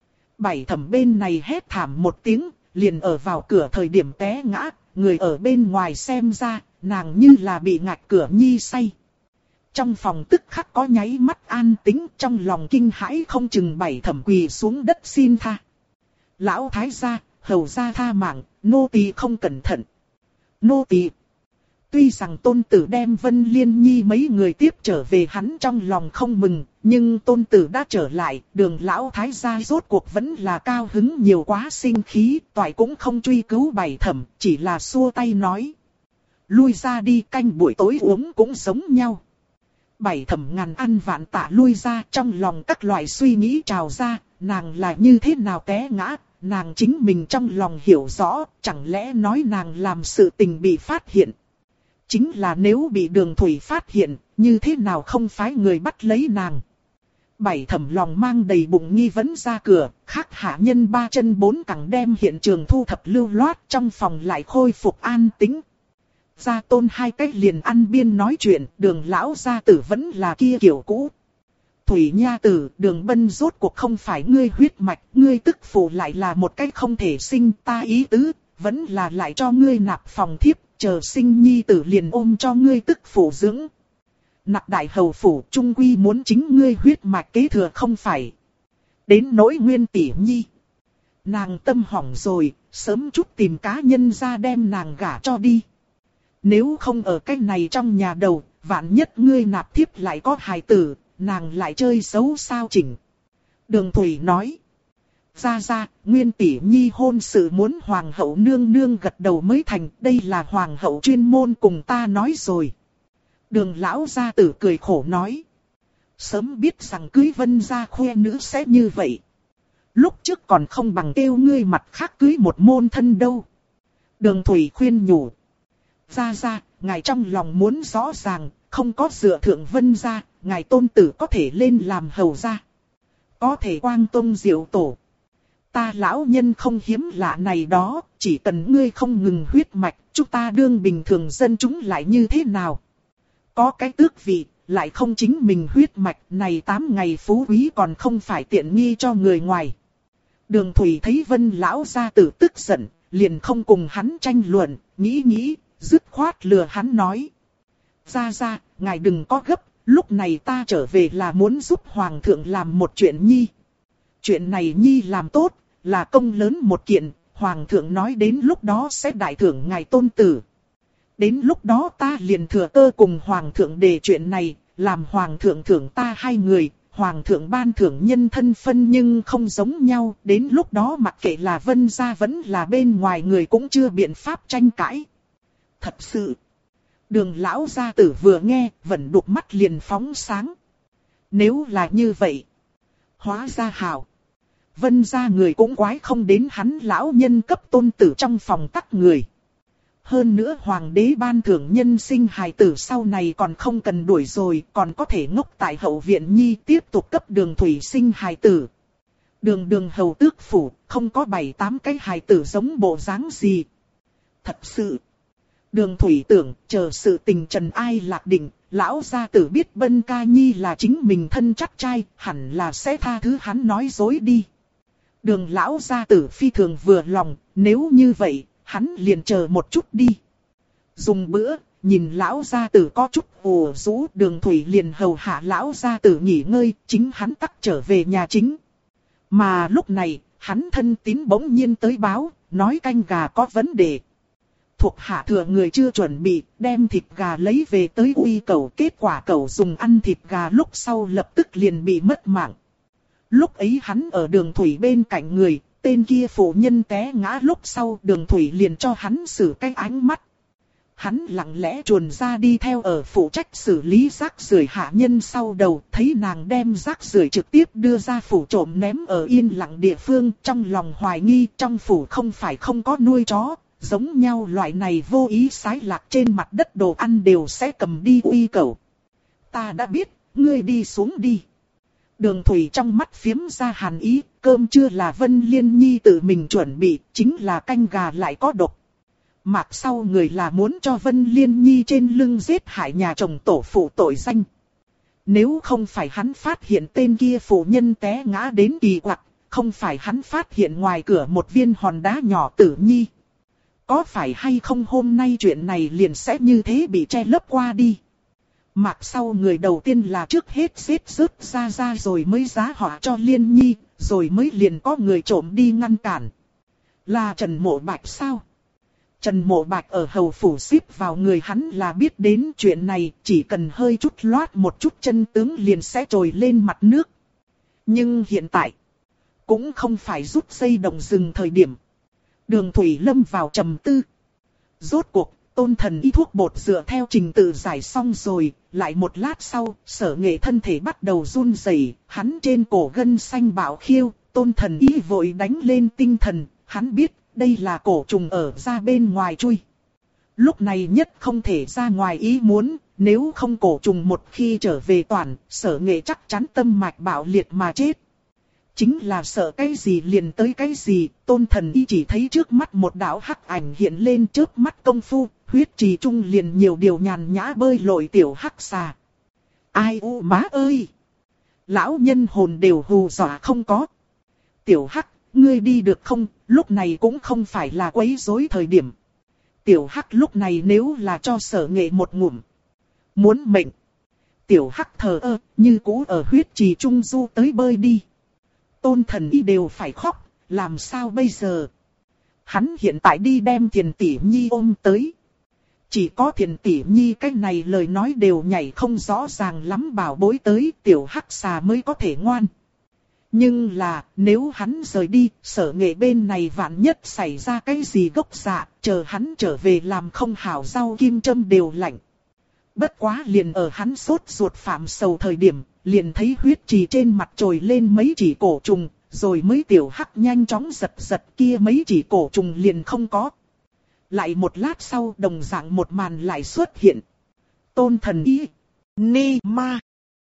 S1: Bảy Thẩm bên này hét thảm một tiếng, liền ở vào cửa thời điểm té ngã, người ở bên ngoài xem ra, nàng như là bị ngạch cửa nhi say. Trong phòng tức khắc có nháy mắt an tĩnh, trong lòng kinh hãi không chừng Bảy Thẩm quỳ xuống đất xin tha. Lão thái gia, hầu gia tha mạng, nô tỳ không cẩn thận. Nô tỳ. Tuy rằng tôn tử đem Vân Liên Nhi mấy người tiếp trở về, hắn trong lòng không mừng, nhưng tôn tử đã trở lại, Đường lão thái gia rốt cuộc vẫn là cao hứng nhiều quá sinh khí, toại cũng không truy cứu Bảy Thẩm, chỉ là xua tay nói. Lui ra đi, canh buổi tối uống cũng giống nhau. Bảy Thẩm ngàn ăn vạn tạ lui ra, trong lòng các loại suy nghĩ trào ra, nàng là như thế nào té ngã, nàng chính mình trong lòng hiểu rõ, chẳng lẽ nói nàng làm sự tình bị phát hiện. Chính là nếu bị Đường Thủy phát hiện, như thế nào không phái người bắt lấy nàng. Bảy Thẩm lòng mang đầy bụng nghi vấn ra cửa, khác hạ nhân ba chân bốn cẳng đem hiện trường thu thập lưu loát, trong phòng lại khôi phục an tĩnh. Gia Tôn hai cách liền ăn biên nói chuyện, Đường lão gia tử vẫn là kia kiểu cũ. Thủy nha tử, Đường Bân rốt cuộc không phải ngươi huyết mạch, ngươi tức phụ lại là một cách không thể sinh, ta ý tứ, vẫn là lại cho ngươi nạp phòng thiếp, chờ sinh nhi tử liền ôm cho ngươi tức phụ dưỡng. Nặc đại hầu phủ trung quy muốn chính ngươi huyết mạch kế thừa không phải. Đến nỗi Nguyên tỷ nhi. Nàng tâm hỏng rồi, sớm chút tìm cá nhân ra đem nàng gả cho đi. Nếu không ở cách này trong nhà đầu, vạn nhất ngươi nạp thiếp lại có hài tử, nàng lại chơi xấu sao chỉnh. Đường Thủy nói. Ra, Nguyên tỷ nhi hôn sự muốn hoàng hậu nương nương gật đầu mới thành, đây là hoàng hậu chuyên môn cùng ta nói rồi. Đường lão gia tử cười khổ nói. Sớm biết rằng cưới Vân gia khoe nữ sẽ như vậy. Lúc trước còn không bằng kêu ngươi mặt khác cưới một môn thân đâu. Đường Thủy khuyên nhủ. Ra, ngài trong lòng muốn rõ ràng, không có dựa thượng Vân gia, ngài tôn tử có thể lên làm hầu gia. Có thể quang tông diệu tổ. Ta lão nhân không hiếm lạ này đó, chỉ cần ngươi không ngừng huyết mạch, chúng ta đương bình thường dân chúng lại như thế nào. Có cái tước vị, lại không chính mình huyết mạch, này 8 ngày phú quý còn không phải tiện nghi cho người ngoài. Đường Thủy thấy Vân lão gia tử tức giận, liền không cùng hắn tranh luận, nghĩ, dứt khoát lừa hắn nói. Ra, ngài đừng có gấp, lúc này ta trở về là muốn giúp hoàng thượng làm một chuyện nhi. Chuyện này nhi làm tốt, là công lớn một kiện, hoàng thượng nói đến lúc đó sẽ đại thưởng ngài tôn tử. Đến lúc đó ta liền thừa cơ cùng hoàng thượng đề chuyện này, làm hoàng thượng thưởng ta 2 người, hoàng thượng ban thưởng nhân thân phân nhưng không giống nhau, đến lúc đó mặc kệ là Vân gia vẫn là bên ngoài người cũng chưa biện pháp tranh cãi. Thật sự, Đường lão gia tử vừa nghe, vẫn đục mắt liền phóng sáng. Nếu là như vậy, hóa ra hảo. Vân gia người cũng quái không đến hắn lão nhân cấp tôn tử trong phòng tắc người. Hơn nữa hoàng đế ban thưởng nhân sinh hài tử sau này còn không cần đuổi rồi, còn có thể ngốc tại hậu viện nhi tiếp tục cấp Đường Thủy sinh hài tử. Đường hầu tước phủ, không có 7-8 cái hài tử giống bộ dáng gì. Thật sự, Đường Thủy tưởng, chờ sự tình trần ai lạc định, lão gia tử biết Bân Ca Nhi là chính mình thân chắc trai, hẳn là sẽ tha thứ hắn nói dối đi. Đường lão gia tử phi thường vừa lòng, nếu như vậy, hắn liền chờ một chút đi. Dùng bữa, nhìn lão gia tử có chút ủ rũ, Đường Thủy liền hầu hạ lão gia tử nghỉ ngơi, chính hắn tắc trở về nhà chính. Mà lúc này, hắn thân tín bỗng nhiên tới báo, nói canh gà có vấn đề. Thuộc hạ thừa người chưa chuẩn bị, đem thịt gà lấy về tới uy cẩu, kết quả cẩu dùng ăn thịt gà lúc sau lập tức liền bị mất mạng. Lúc ấy hắn ở Đường Thủy bên cạnh người, tên kia phụ nhân té ngã lúc sau Đường Thủy liền cho hắn xử cái ánh mắt. Hắn lặng lẽ chuồn ra đi theo ở phụ trách xử lý rác rưởi hạ nhân sau đầu, thấy nàng đem rác rưởi trực tiếp đưa ra phủ trộm ném ở yên lặng địa phương, trong lòng hoài nghi trong phủ không phải không có nuôi chó, giống nhau loại này vô ý sái lạc trên mặt đất đồ ăn đều sẽ cầm đi uy cẩu. Ta đã biết, ngươi đi xuống đi. Đường Thủy trong mắt phiếm ra hàn ý, cơm trưa là Vân Liên Nhi tự mình chuẩn bị, chính là canh gà lại có độc. Mạc sau người là muốn cho Vân Liên Nhi trên lưng giết hại nhà chồng tổ phụ tội danh. Nếu không phải hắn phát hiện tên kia phụ nhân té ngã đến kỳ quặc, không phải hắn phát hiện ngoài cửa một viên hòn đá nhỏ Tử Nhi. Có phải hay không hôm nay chuyện này liền sẽ như thế bị che lấp qua đi. Mạc sau người đầu tiên là trước hết giết rớt ra rồi mới giá họa cho Liên Nhi, rồi mới liền có người trộm đi ngăn cản. Là Trần Mộ Bạch sao? Trần Mộ Bạch ở hầu phủ xếp vào người hắn là biết đến chuyện này, chỉ cần hơi chút loát một chút chân tướng liền sẽ trồi lên mặt nước. Nhưng hiện tại, cũng không phải rút dây động rừng thời điểm. Đường Thủy lâm vào trầm tư. Rốt cuộc, Tôn Thần y thuốc bột dựa theo trình tự giải xong rồi, lại một lát sau, Sở Nghệ thân thể bắt đầu run rẩy, hắn trên cổ gân xanh bạo khiêu, Tôn Thần y vội đánh lên tinh thần, hắn biết đây là cổ trùng ở ra bên ngoài chui. Lúc này nhất không thể ra ngoài ý muốn, nếu không cổ trùng một khi trở về toàn, Sở Nghệ chắc chắn tâm mạch bạo liệt mà chết. Chính là sợ cái gì liền tới cái gì, Tôn Thần y chỉ thấy trước mắt một đạo hắc ảnh hiện lên trước mắt công phu, huyết trì trung liền nhiều điều nhàn nhã bơi lội tiểu hắc xà. Ai u má ơi! Lão nhân hồn đều hù dọa không có. Tiểu hắc, ngươi đi được không, lúc này cũng không phải là quấy rối thời điểm. Tiểu hắc lúc này nếu là cho Sở Nghệ một ngụm muốn mệnh. Tiểu hắc thờ ơ, như cũ ở huyết trì trung du tới bơi đi. Tôn Thần y đều phải khóc, làm sao bây giờ? Hắn hiện tại đi đem Thiền Tỷ Nhi ôm tới. Chỉ có Thiền Tỷ Nhi cái này lời nói đều nhảy không rõ ràng lắm bảo bối tới, tiểu hắc xà mới có thể ngoan. Nhưng là, nếu hắn rời đi, Sở Nghệ bên này vạn nhất xảy ra cái gì gốc dạ, chờ hắn trở về làm không hảo rau kim châm đều lạnh. Bất quá liền ở hắn sốt ruột phạm sầu thời điểm, liền thấy huyết trì trên mặt trồi lên mấy chỉ cổ trùng, rồi mới tiểu hắc nhanh chóng giật kia mấy chỉ cổ trùng liền không có. Lại một lát sau đồng dạng một màn lại xuất hiện. Tôn Thần y, Ni Ma,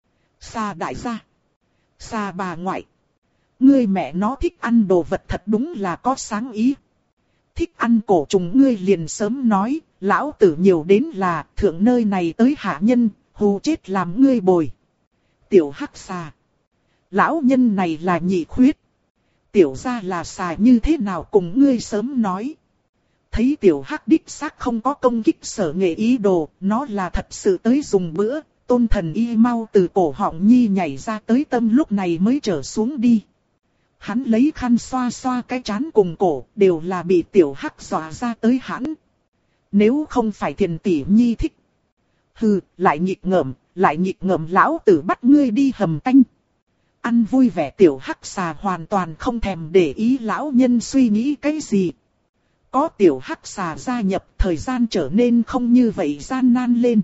S1: Sa đại gia, Sa bà ngoại. Ngươi mẹ nó thích ăn đồ vật thật đúng là có sáng ý. Thích ăn cổ trùng ngươi liền sớm nói, lão tử nhiều đến là thượng nơi này tới hạ nhân, hù chết làm ngươi bồi. Tiểu hắc xà. Lão nhân này là nhị khuyết. Tiểu gia là xà như thế nào cùng ngươi sớm nói. Thấy tiểu hắc đích xác không có công kích Sở Nghệ ý đồ, nó là thật sự tới dùng bữa, Tôn Thần y mau từ cổ họng nhi nhảy ra tới tâm lúc này mới trở xuống đi. Hắn lấy khăn xoa xoa cái trán cùng cổ, đều là bị tiểu hắc dọa ra tới hắn. Nếu không phải Thiền Tỷ Nhi thích. Hừ, lại nhịp ngợm lão tử bắt ngươi đi hầm tanh. Ăn vui vẻ tiểu hắc xà hoàn toàn không thèm để ý lão nhân suy nghĩ cái gì. Có tiểu hắc xà gia nhập, thời gian trở nên không như vậy gian nan lên.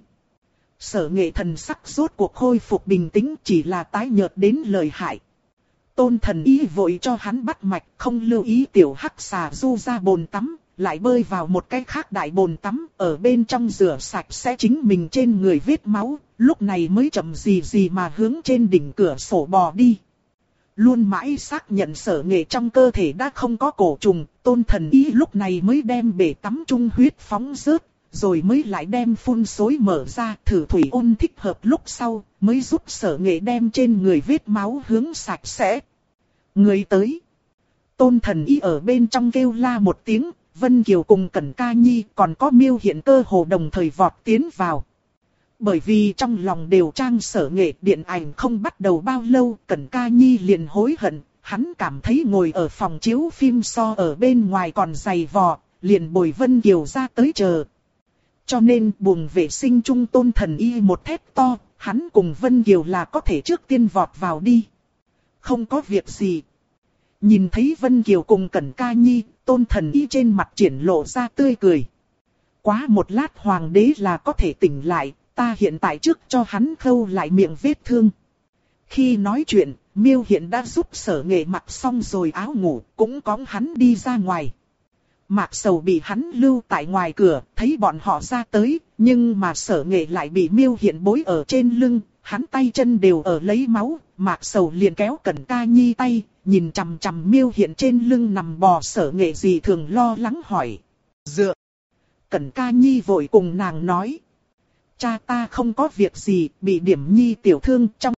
S1: Sở Nghệ thần sắc rốt cuộc khôi phục bình tĩnh, chỉ là tái nhợt đến lợi hại. Tôn Thần y vội cho hắn bắt mạch, không lưu ý tiểu hắc xà du ra bồn tắm, lại bơi vào một cái khác đại bồn tắm, ở bên trong rửa sạch sẽ chính mình trên người vết máu, lúc này mới chậm gì mà hướng trên đỉnh cửa sổ bò đi. Luôn mãi xác nhận Sở Nghệ trong cơ thể đã không có cổ trùng, Tôn Thần y lúc này mới đem bể tắm trung huyết phóng rớt, rồi mới lại đem phun xối mở ra, thử thủy ôn thích hợp lúc sau, mới giúp Sở Nghệ đem trên người vết máu hướng sạch sẽ. Người tới. Tôn Thần y ở bên trong kêu la một tiếng, Vân Kiều cùng Cẩn Ca Nhi còn có Miêu Hiện cơ hồ đồng thời vọt tiến vào. Bởi vì trong lòng đều trang Sở Nghệ điện ảnh không bắt đầu bao lâu, Cẩn Ca Nhi liền hối hận, hắn cảm thấy ngồi ở phòng chiếu phim so ở bên ngoài còn dày vò, liền bồi Vân Kiều ra tới chờ. Cho nên buồng vệ sinh trung Tôn Thần y một thét to, hắn cùng Vân Kiều là có thể trước tiên vọt vào đi. Không có việc gì. Nhìn thấy Vân Kiều cùng Cẩn Ca Nhi, Tôn Thần y trên mặt triển lộ ra tươi cười. Quá một lát hoàng đế là có thể tỉnh lại, ta hiện tại trước cho hắn khâu lại miệng vết thương. Khi nói chuyện, Miêu Hiển đã giúp Sở Nghệ mặc xong rồi áo ngủ, cũng cõng hắn đi ra ngoài. Mạc Sầu bị hắn lưu tại ngoài cửa, thấy bọn họ ra tới, nhưng mà Sở Nghệ lại bị Miêu Hiển bối ở trên lưng, hắn tay chân đều ở lấy máu. Mạc Sầu liền kéo Cẩn Ca Nhi tay, nhìn chằm chằm Miêu Hiển trên lưng nằm bò. Sở Nghệ gì thường lo lắng hỏi. Dựa. Cẩn Ca Nhi vội cùng nàng nói. Cha ta không có việc gì, bị điểm nhi tiểu thương, trong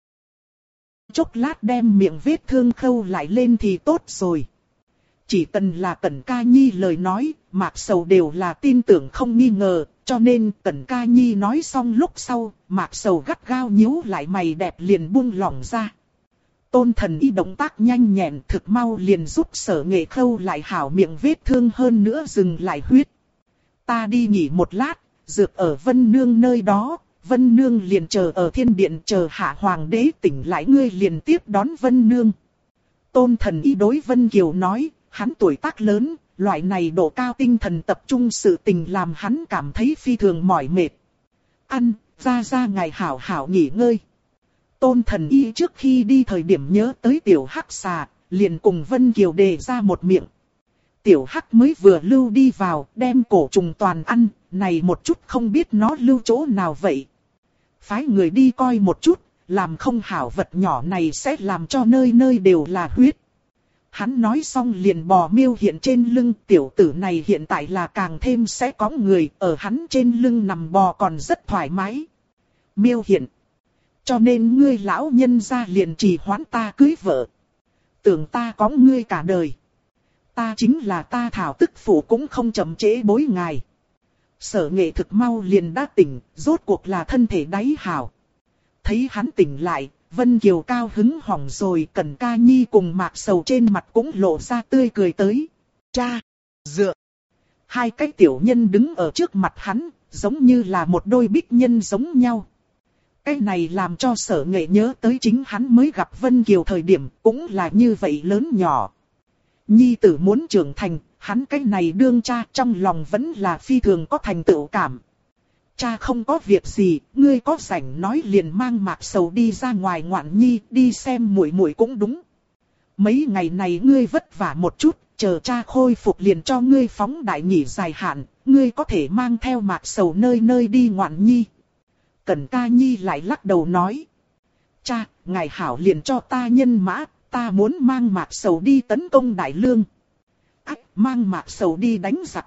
S1: chốc lát đem miệng vết thương khâu lại lên thì tốt rồi. Chỉ cần là Cẩn Ca Nhi lời nói, Mạc Sầu đều là tin tưởng không nghi ngờ, cho nên Cẩn Ca Nhi nói xong lúc sau, Mạc Sầu gắt gao nhíu lại mày đẹp liền buông lỏng ra. Tôn Thần Y động tác nhanh nhẹn thực mau liền giúp Sở Nghệ khâu lại hảo miệng vết thương, hơn nữa dừng lại huyết. Ta đi nghỉ một lát, dược ở Vân Nương nơi đó, Vân Nương liền chờ ở thiên điện chờ hạ hoàng đế tỉnh lại ngươi liền tiếp đón Vân Nương. Tôn Thần Y đối Vân Kiều nói, hắn tuổi tác lớn, loại này độ cao tinh thần tập trung sự tình làm hắn cảm thấy phi thường mỏi mệt. Ăn, ra ngài hảo hảo nghỉ ngơi. Tôn Thần Y trước khi đi thời điểm nhớ tới tiểu hắc xà, liền cùng Vân Kiều đề ra một miệng. Tiểu hắc mới vừa lưu đi vào, đem cổ trùng toàn ăn, này một chút không biết nó lưu chỗ nào vậy. Phái người đi coi một chút, làm không hảo vật nhỏ này sẽ làm cho nơi nơi đều là huyết. Hắn nói xong liền bò Miêu Hiển trên lưng, tiểu tử này hiện tại là càng thêm sẽ có người, ở hắn trên lưng nằm bò còn rất thoải mái. Miêu Hiển. Cho nên ngươi lão nhân gia liền trì hoãn ta cưới vợ. Tưởng ta có ngươi cả đời. Ta chính là ta thảo tức phụ cũng không chậm trễ bối ngài. Sở Nghệ thực mau liền đã tỉnh, rốt cuộc là thân thể đáy hảo. Thấy hắn tỉnh lại, Vân Kiều cao hứng hỏng rồi, Cẩn Ca Nhi cùng Mạc Sầu trên mặt cũng lộ ra tươi cười tới. Cha! Dựa! Hai cái tiểu nhân đứng ở trước mặt hắn, giống như là một đôi bích nhân giống nhau. Cái này làm cho Sở Nghệ nhớ tới chính hắn mới gặp Vân Kiều thời điểm cũng là như vậy lớn nhỏ. Nhi tử muốn trưởng thành, hắn cái này đương cha trong lòng vẫn là phi thường có thành tựu cảm. Cha không có việc gì, ngươi có rảnh nói liền mang Mạc Sầu đi ra ngoài ngoạn nhi, đi xem muội muội cũng đúng. Mấy ngày này ngươi vất vả một chút, chờ cha khôi phục liền cho ngươi phóng đại nghỉ dài hạn, ngươi có thể mang theo Mạc Sầu nơi nơi đi ngoạn nhi. Cẩn Ca Nhi lại lắc đầu nói. Cha, ngài hảo liền cho ta nhân mã, ta muốn mang Mạc Sầu đi tấn công Đại Lương. Ách, mang Mạc Sầu đi đánh giặc.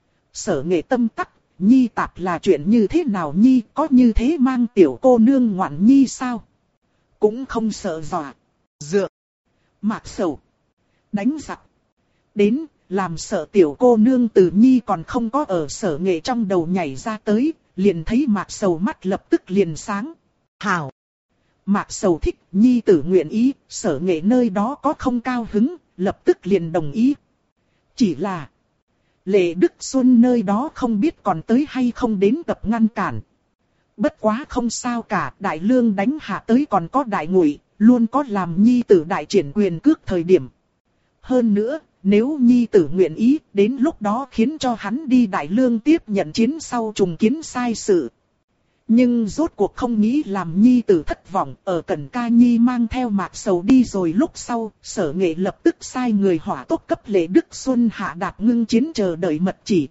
S1: Sở Nghệ tâm tắc, Nhi tạp là chuyện như thế nào Nhi, có như thế mang tiểu cô nương ngoạn Nhi sao? Cũng không sợ dọa. Dựa. Mạc Sầu. Đánh giặc. Đến, làm sợ tiểu cô nương từ Nhi còn không có ở Sở Nghệ trong đầu nhảy ra tới, liền thấy Mạc Sầu mắt lập tức liền sáng. Hảo. Mạc Sầu thích, Nhi tử nguyện ý, Sở Nghệ nơi đó có không cao hứng, lập tức liền đồng ý. Chỉ là Lệ Đức Xuân nơi đó không biết còn tới hay không đến cập ngăn cản. Bất quá không sao cả, Đại Lương đánh hạ tới còn có Đại Ngụy, luôn có làm Nhi tử đại triển quyền cước thời điểm. Hơn nữa, nếu Nhi tử nguyện ý, đến lúc đó khiến cho hắn đi Đại Lương tiếp nhận chiến sau trùng kiến sai sự. Nhưng rốt cuộc không nghĩ làm Nhi tử thất vọng, ở Cẩn Ca Nhi mang theo Mạc Sầu đi rồi lúc sau, Sở Nghệ lập tức sai người hỏa tốc cấp Lệ Đức Xuân hạ đạt ngưng chiến chờ đợi mật chỉ.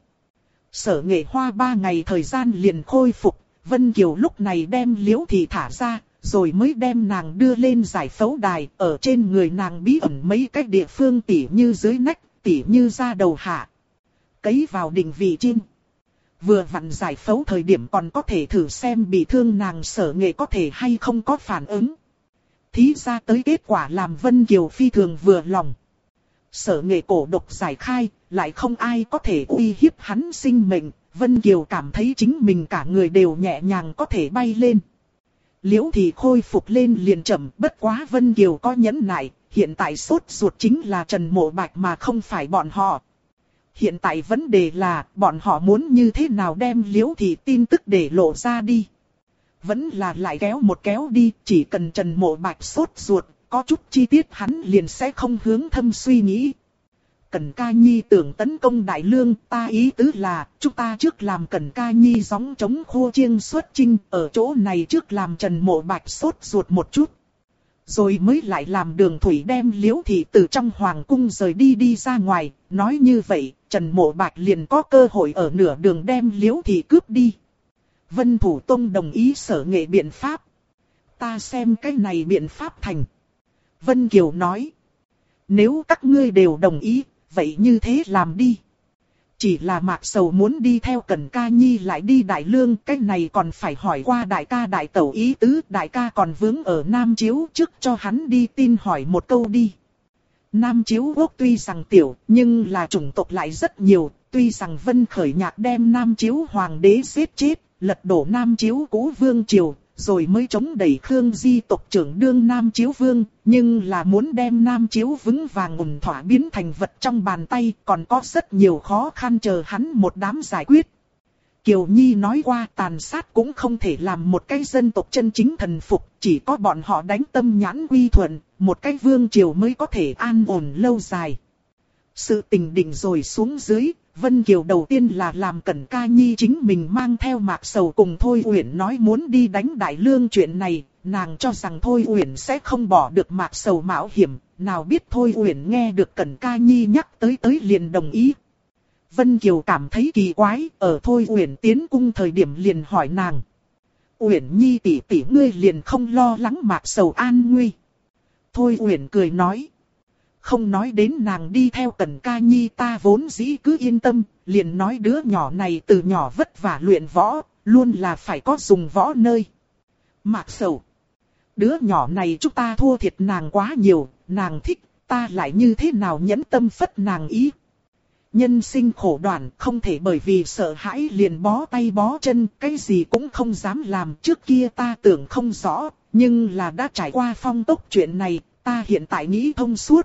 S1: Sở Nghệ hoa 3 ngày thời gian liền khôi phục, Vân Kiều lúc này đem Liễu Thị thả ra, rồi mới đem nàng đưa lên giải phẫu đài, ở trên người nàng bí ẩn mấy cái địa phương tỉ như dưới nách, tỉ như da đầu hạ. Cấy vào định vị chim. Vừa vặn giải phẫu thời điểm còn có thể thử xem bị thương nàng Sở Nghệ có thể hay không có phản ứng. Thí ra tới kết quả làm Vân Kiều phi thường vừa lòng. Sở Nghệ cổ độc giải khai, lại không ai có thể uy hiếp hắn sinh mệnh. Vân Kiều cảm thấy chính mình cả người đều nhẹ nhàng có thể bay lên. Liễu Thị khôi phục lên liền chậm, bất quá Vân Kiều có nhẫn nại, hiện tại sốt ruột chính là Trần Mộ Bạch mà không phải bọn họ. Hiện tại vấn đề là bọn họ muốn như thế nào đem Liễu Thị tin tức để lộ ra đi. Vẫn là lại kéo một kéo đi, chỉ cần Trần Mộ Bạch sốt ruột, có chút chi tiết hắn liền sẽ không hướng thâm suy nghĩ. Cẩn Ca Nhi tưởng tấn công Đại Lương, ta ý tứ là, chúng ta trước làm Cẩn Ca Nhi gióng chống khô chiêng xuất chinh, ở chỗ này trước làm Trần Mộ Bạch sốt ruột một chút. Rồi mới lại làm Đường Thủy đem Liễu Thị từ trong hoàng cung rời đi ra ngoài, nói như vậy, Trần Mộ Bạch liền có cơ hội ở nửa đường đem Liễu Thị cướp đi. Vân Thủ Tông đồng ý Sở Nghệ biện pháp. Ta xem cái này biện pháp thành. Vân Kiều nói. Nếu các ngươi đều đồng ý, vậy như thế làm đi. Chỉ là Mạc Sầu muốn đi theo Cẩn Ca Nhi lại đi Đại Lương, cái này còn phải hỏi qua đại ca đại tẩu ý tứ, đại ca còn vướng ở Nam Chiếu trước cho hắn đi tin hỏi một câu đi. Nam Chiếu quốc tuy rằng tiểu, nhưng là chủng tộc lại rất nhiều, tuy rằng Vân Khởi Nhạc đem Nam Chiếu hoàng đế giết chết, lật đổ Nam Chiếu cũ vương triều, rồi mới chống đẩy Khương Di tộc trưởng đương Nam Chiếu vương, nhưng là muốn đem Nam Chiếu vững vàng ổn thỏa biến thành vật trong bàn tay, còn có rất nhiều khó khăn chờ hắn một đám giải quyết. Kiều Nhi nói qua tàn sát cũng không thể làm một cái dân tộc chân chính thần phục, chỉ có bọn họ đánh tâm nhãn quy thuận, một cái vương triều mới có thể an ổn lâu dài. Sự tình định rồi xuống dưới, Vân Kiều đầu tiên là làm Cẩn Ca Nhi chính mình mang theo Mạc Sầu cùng Thôi Uyển nói muốn đi đánh Đại Lương chuyện này, nàng cho rằng Thôi Uyển sẽ không bỏ được Mạc Sầu mạo hiểm, nào biết Thôi Uyển nghe được Cẩn Ca Nhi nhắc tới liền đồng ý. Vân Kiều cảm thấy kỳ quái, ở Thôi Uyển tiến cung thời điểm liền hỏi nàng. Uyển Nhi tỷ tỷ ngươi liền không lo lắng Mạc Sầu an nguy. Thôi Uyển cười nói. Không nói đến nàng đi theo Cẩn Ca Nhi ta vốn dĩ cứ yên tâm, liền nói đứa nhỏ này từ nhỏ vất vả luyện võ, luôn là phải có dùng võ nơi. Mạc Sầu. Đứa nhỏ này chúng ta thua thiệt nàng quá nhiều, nàng thích, ta lại như thế nào nhẫn tâm phất nàng ý. Nhân sinh khổ đoạn, không thể bởi vì sợ hãi liền bó tay bó chân, cái gì cũng không dám làm. Trước kia ta tưởng không rõ, nhưng là đã trải qua phong tốc chuyện này, ta hiện tại nghĩ thông suốt.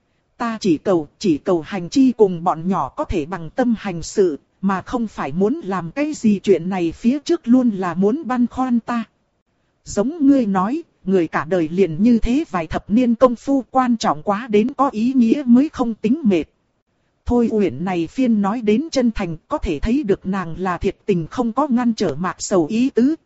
S1: Ta chỉ cầu hành chi cùng bọn nhỏ có thể bằng tâm hành sự, mà không phải muốn làm cái gì chuyện này phía trước luôn là muốn băn khoăn ta. Giống ngươi nói, người cả đời liền như thế vài thập niên công phu quan trọng quá đến có ý nghĩa mới không tính mệt. Thôi Uyển này phiên nói đến chân thành có thể thấy được nàng là thiệt tình không có ngăn trở Mạc Sầu ý tứ.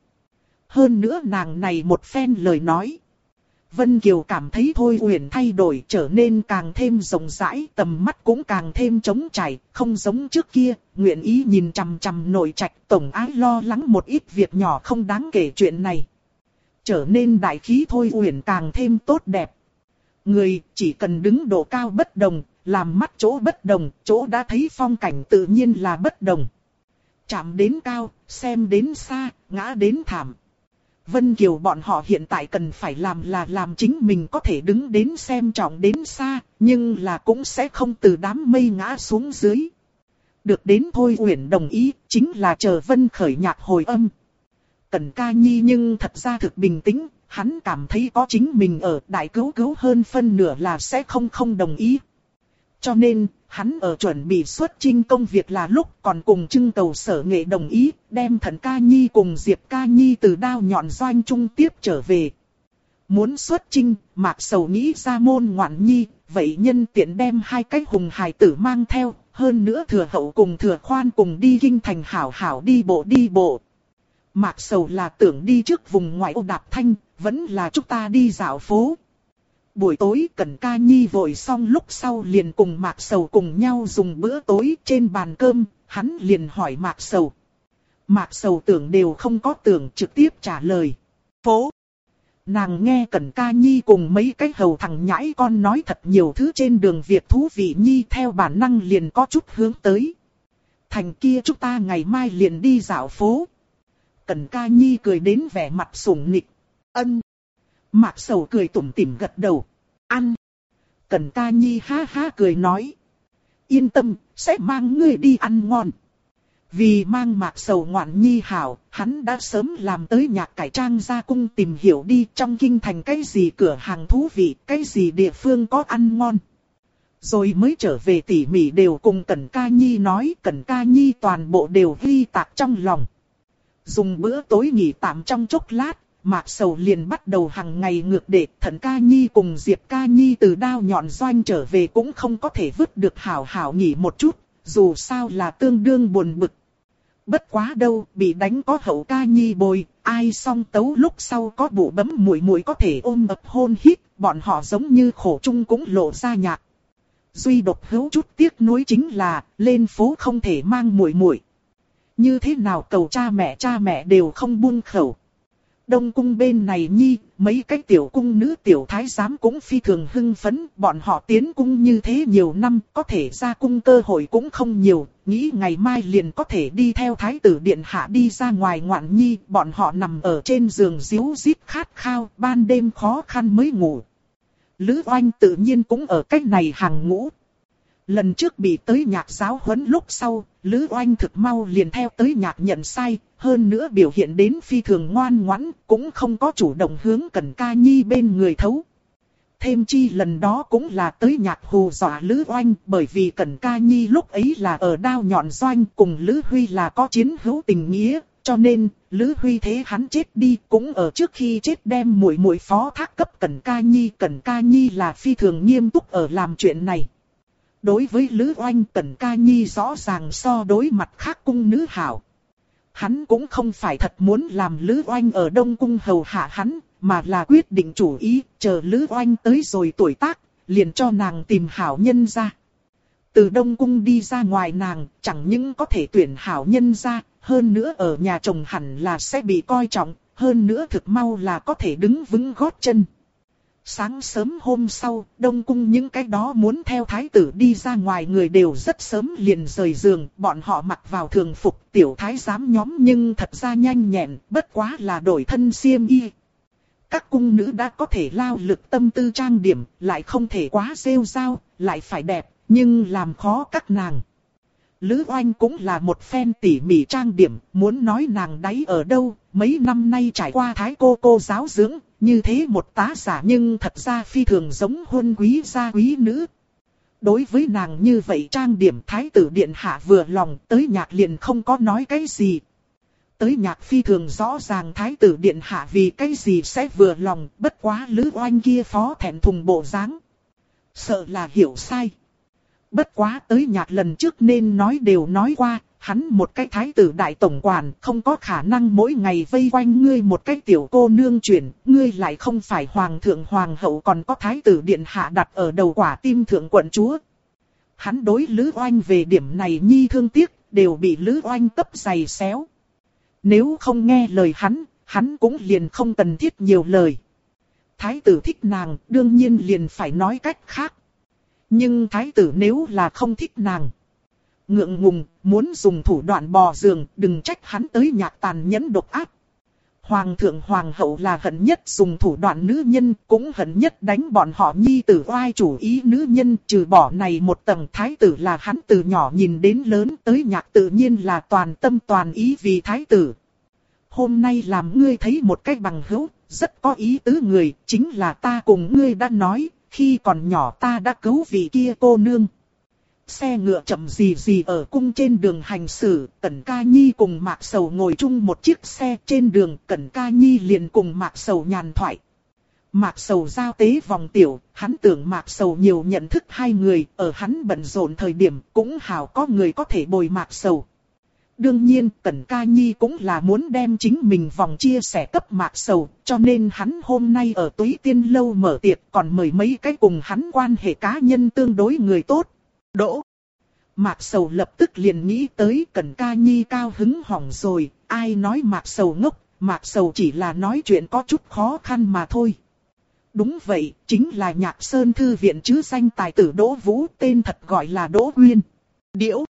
S1: Hơn nữa nàng này một phen lời nói. Vân Kiều cảm thấy Thôi Uyển thay đổi trở nên càng thêm rộng rãi, tầm mắt cũng càng thêm trống trải, không giống trước kia, nguyện ý nhìn chằm chằm nội trạch tổng ái lo lắng một ít việc nhỏ không đáng kể chuyện này. Trở nên đại khí Thôi Uyển càng thêm tốt đẹp. Người chỉ cần đứng độ cao bất đồng, làm mắt chỗ bất đồng, chỗ đã thấy phong cảnh tự nhiên là bất đồng. Chạm đến cao, xem đến xa, ngã đến thảm. Vân Kiều bọn họ hiện tại cần phải làm là làm chính mình có thể đứng đến xem trọng đến xa, nhưng là cũng sẽ không từ đám mây ngã xuống dưới. Được đến Thôi Uyển đồng ý, chính là chờ Vân Khởi Nhạc hồi âm. Cẩn Ca Nhi nhưng thật ra thực bình tĩnh, hắn cảm thấy có chính mình ở đại cứu hơn phân nửa là sẽ không đồng ý. Cho nên, hắn ở chuẩn bị xuất chinh công việc là lúc còn cùng trưng cầu Sở Nghệ đồng ý, đem Thận Ca Nhi cùng Diệp Ca Nhi từ đao nhọn doanh trung tiếp trở về. Muốn xuất chinh, Mạc Sầu nghĩ ra môn ngoạn nhi, vậy nhân tiện đem hai cái hùng hài tử mang theo, hơn nữa Thừa Hậu cùng Thừa Khoan cùng đi kinh thành hảo hảo đi bộ. Mạc Sầu là tưởng đi trước vùng ngoại ô Đạp Thanh, vẫn là chúng ta đi dạo phố. Buổi tối Cẩn Ca Nhi vội xong lúc sau liền cùng Mạc Sầu cùng nhau dùng bữa tối trên bàn cơm, hắn liền hỏi Mạc Sầu. Mạc Sầu tưởng đều không có tưởng trực tiếp trả lời. Phố. Nàng nghe Cẩn Ca Nhi cùng mấy cái hầu thằng nhãi con nói thật nhiều thứ trên đường việc thú vị nhi theo bản năng liền có chút hướng tới. Thành kia chúng ta ngày mai liền đi dạo phố. Cẩn Ca Nhi cười đến vẻ mặt sủng nịch. Ân. Mạc Sầu cười tủm tỉm gật đầu. Ăn. Cẩn Ca Nhi ha ha cười nói. Yên tâm, sẽ mang ngươi đi ăn ngon. Vì mang Mạc Sầu ngoạn nhi hảo, hắn đã sớm làm tới Nhạc Cải Trang ra cung tìm hiểu đi trong kinh thành cái gì cửa hàng thú vị, cái gì địa phương có ăn ngon. Rồi mới trở về tỉ mỉ đều cùng Cẩn Ca Nhi nói, Cẩn Ca Nhi toàn bộ đều ghi tạc trong lòng. Dùng bữa tối nghỉ tạm trong chốc lát, Mạc Sầu liền bắt đầu hàng ngày ngược đệ. Thận Ca Nhi cùng Diệp Ca Nhi từ đao nhọn doanh trở về cũng không có thể vứt được hảo hảo nghỉ một chút, dù sao là tương đương buồn bực. Bất quá đâu, bị đánh có Hậu Ca Nhi bồi, ai song tấu lúc sau có bụ bấm muội muội có thể ôm ập hôn hít, bọn họ giống như khổ chung cũng lộ ra nhạc. Duy độc hữu chút tiếc nuối chính là, lên phố không thể mang muội muội. Như thế nào cầu cha mẹ đều không buông khẩu. Đông cung bên này nhi, mấy cái tiểu cung nữ tiểu thái giám cũng phi thường hưng phấn, bọn họ tiến cung như thế nhiều năm, có thể ra cung cơ hội cũng không nhiều, nghĩ ngày mai liền có thể đi theo thái tử điện hạ đi ra ngoài ngoạn nhi, bọn họ nằm ở trên giường ríu rít khát khao, ban đêm khó khăn mới ngủ. Lữ Oanh tự nhiên cũng ở cách này hàng ngũ. Lần trước bị tới nhạc giáo huấn lúc sau, Lữ Oanh thực mau liền theo tới nhạc nhận sai, hơn nữa biểu hiện đến phi thường ngoan ngoãn, cũng không có chủ động hướng Cẩn Ca Nhi bên người thấu. Thêm chi lần đó cũng là tới nhạc hù dọa Lữ Oanh, bởi vì Cẩn Ca Nhi lúc ấy là ở đao nhọn doanh cùng Lữ Huy là có chiến hữu tình nghĩa, cho nên Lữ Huy thế hắn chết đi cũng ở trước khi chết đem muội muội phó thác cấp Cẩn Ca Nhi. Cẩn Ca Nhi là phi thường nghiêm túc ở làm chuyện này. Đối với Lữ Oanh, Cẩn Ca Nhi rõ ràng so đối mặt khác cung nữ hảo. Hắn cũng không phải thật muốn làm Lữ Oanh ở Đông Cung hầu hạ hắn, mà là quyết định chủ ý, chờ Lữ Oanh tới rồi tuổi tác, liền cho nàng tìm hảo nhân ra. Từ Đông Cung đi ra ngoài nàng, chẳng những có thể tuyển hảo nhân ra, hơn nữa ở nhà chồng hẳn là sẽ bị coi trọng, hơn nữa thực mau là có thể đứng vững gót chân. Sáng sớm hôm sau, Đông Cung những cái đó muốn theo thái tử đi ra ngoài người đều rất sớm liền rời giường, bọn họ mặc vào thường phục tiểu thái giám nhóm nhưng thật ra nhanh nhẹn, bất quá là đổi thân xiêm y. Các cung nữ đã có thể lao lực tâm tư trang điểm, lại không thể quá rêu rao, lại phải đẹp, nhưng làm khó các nàng. Lữ Oanh cũng là một phen tỉ mỉ trang điểm, muốn nói nàng đáy ở đâu, mấy năm nay trải qua thái cô giáo dưỡng, như thế một tá giả nhưng thật ra phi thường giống huân quý gia quý nữ. Đối với nàng như vậy trang điểm thái tử điện hạ vừa lòng, tới nhạc liền không có nói cái gì. Tới nhạc phi thường rõ ràng thái tử điện hạ vì cái gì sẽ vừa lòng, bất quá Lữ Oanh kia phó thẹn thùng bộ dáng, sợ là hiểu sai. Bất quá tới nhạc lần trước nên nói đều nói qua, hắn một cái thái tử đại tổng quản không có khả năng mỗi ngày vây quanh ngươi một cái tiểu cô nương chuyển, ngươi lại không phải hoàng thượng hoàng hậu còn có thái tử điện hạ đặt ở đầu quả tim thượng quận chúa. Hắn đối Lữ Oanh về điểm này nhi thương tiếc, đều bị Lữ Oanh tấp giày xéo. Nếu không nghe lời hắn cũng liền không cần thiết nhiều lời. Thái tử thích nàng, đương nhiên liền phải nói cách khác. Nhưng thái tử nếu là không thích nàng, ngượng ngùng, muốn dùng thủ đoạn bò giường, đừng trách hắn tới nhạc tàn nhẫn độc ác. Hoàng thượng hoàng hậu là hận nhất dùng thủ đoạn nữ nhân, cũng hận nhất đánh bọn họ nhi tử oai chủ ý nữ nhân, trừ bỏ này một tầng thái tử là hắn từ nhỏ nhìn đến lớn, tới nhạc tự nhiên là toàn tâm toàn ý vì thái tử. Hôm nay làm ngươi thấy một cách bằng hữu, rất có ý tứ người, chính là ta cùng ngươi đã nói, khi còn nhỏ ta đã cứu vị kia cô nương. Xe ngựa chậm gì gì ở cung trên đường hành xử, Cẩn Ca Nhi cùng Mạc Sầu ngồi chung một chiếc xe trên đường, Cẩn Ca Nhi liền cùng Mạc Sầu nhàn thoại. Mạc Sầu giao tế vòng tiểu, hắn tưởng Mạc Sầu nhiều nhận thức hai người, ở hắn bận rộn thời điểm cũng hảo có người có thể bồi Mạc Sầu. Đương nhiên, Cẩn Ca Nhi cũng là muốn đem chính mình vòng chia sẻ cấp Mạc Sầu, cho nên hắn hôm nay ở Túy Tiên Lâu mở tiệc còn mời mấy cái cùng hắn quan hệ cá nhân tương đối người tốt. Đỗ! Mạc Sầu lập tức liền nghĩ tới Cẩn Ca Nhi cao hứng hỏng rồi, ai nói Mạc Sầu ngốc, Mạc Sầu chỉ là nói chuyện có chút khó khăn mà thôi. Đúng vậy, chính là Nhạc Sơn Thư viện chứ danh tài tử Đỗ Vũ, tên thật gọi là Đỗ Quyên. Điểu!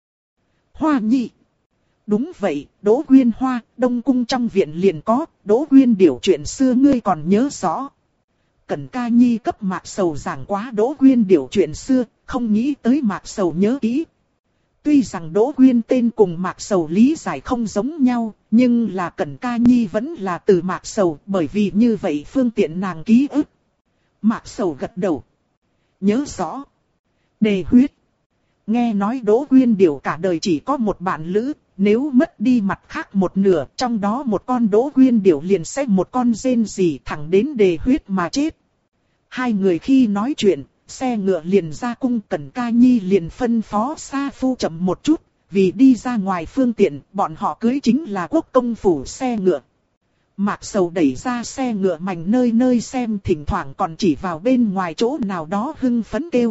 S1: Hoa Nhi! Đúng vậy, Đỗ Quyên Hoa, Đông Cung trong viện liền có, Đỗ Quyên điểu chuyện xưa ngươi còn nhớ rõ. Cẩn Ca Nhi cấp Mạc Sầu giảng quá Đỗ Quyên điểu chuyện xưa, không nghĩ tới Mạc Sầu nhớ kỹ. Tuy rằng Đỗ Quyên tên cùng Mạc Sầu lý giải không giống nhau, nhưng là Cẩn Ca Nhi vẫn là từ Mạc Sầu, bởi vì như vậy phương tiện nàng ký ức. Mạc Sầu gật đầu. Nhớ rõ. Đề huyết. Nghe nói Đỗ Quyên điểu cả đời chỉ có một bạn lữ, nếu mất đi mặt khác một nửa, trong đó một con Đỗ Quyên điểu liền sẽ một con rên rỉ thẳng đến đề huyết mà chết. Hai người khi nói chuyện, xe ngựa liền ra cung, Cẩn Ca Nhi liền phân phó Sa Phu chậm một chút, vì đi ra ngoài phương tiện, bọn họ cưới chính là quốc công phủ xe ngựa. Mạc Sầu đẩy ra xe ngựa mảnh nơi nơi xem, thỉnh thoảng còn chỉ vào bên ngoài chỗ nào đó hưng phấn kêu.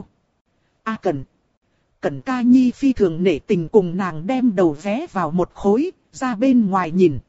S1: Cẩn Ca Nhi phi thường nể tình cùng nàng đem đầu vé vào một khối, ra bên ngoài nhìn.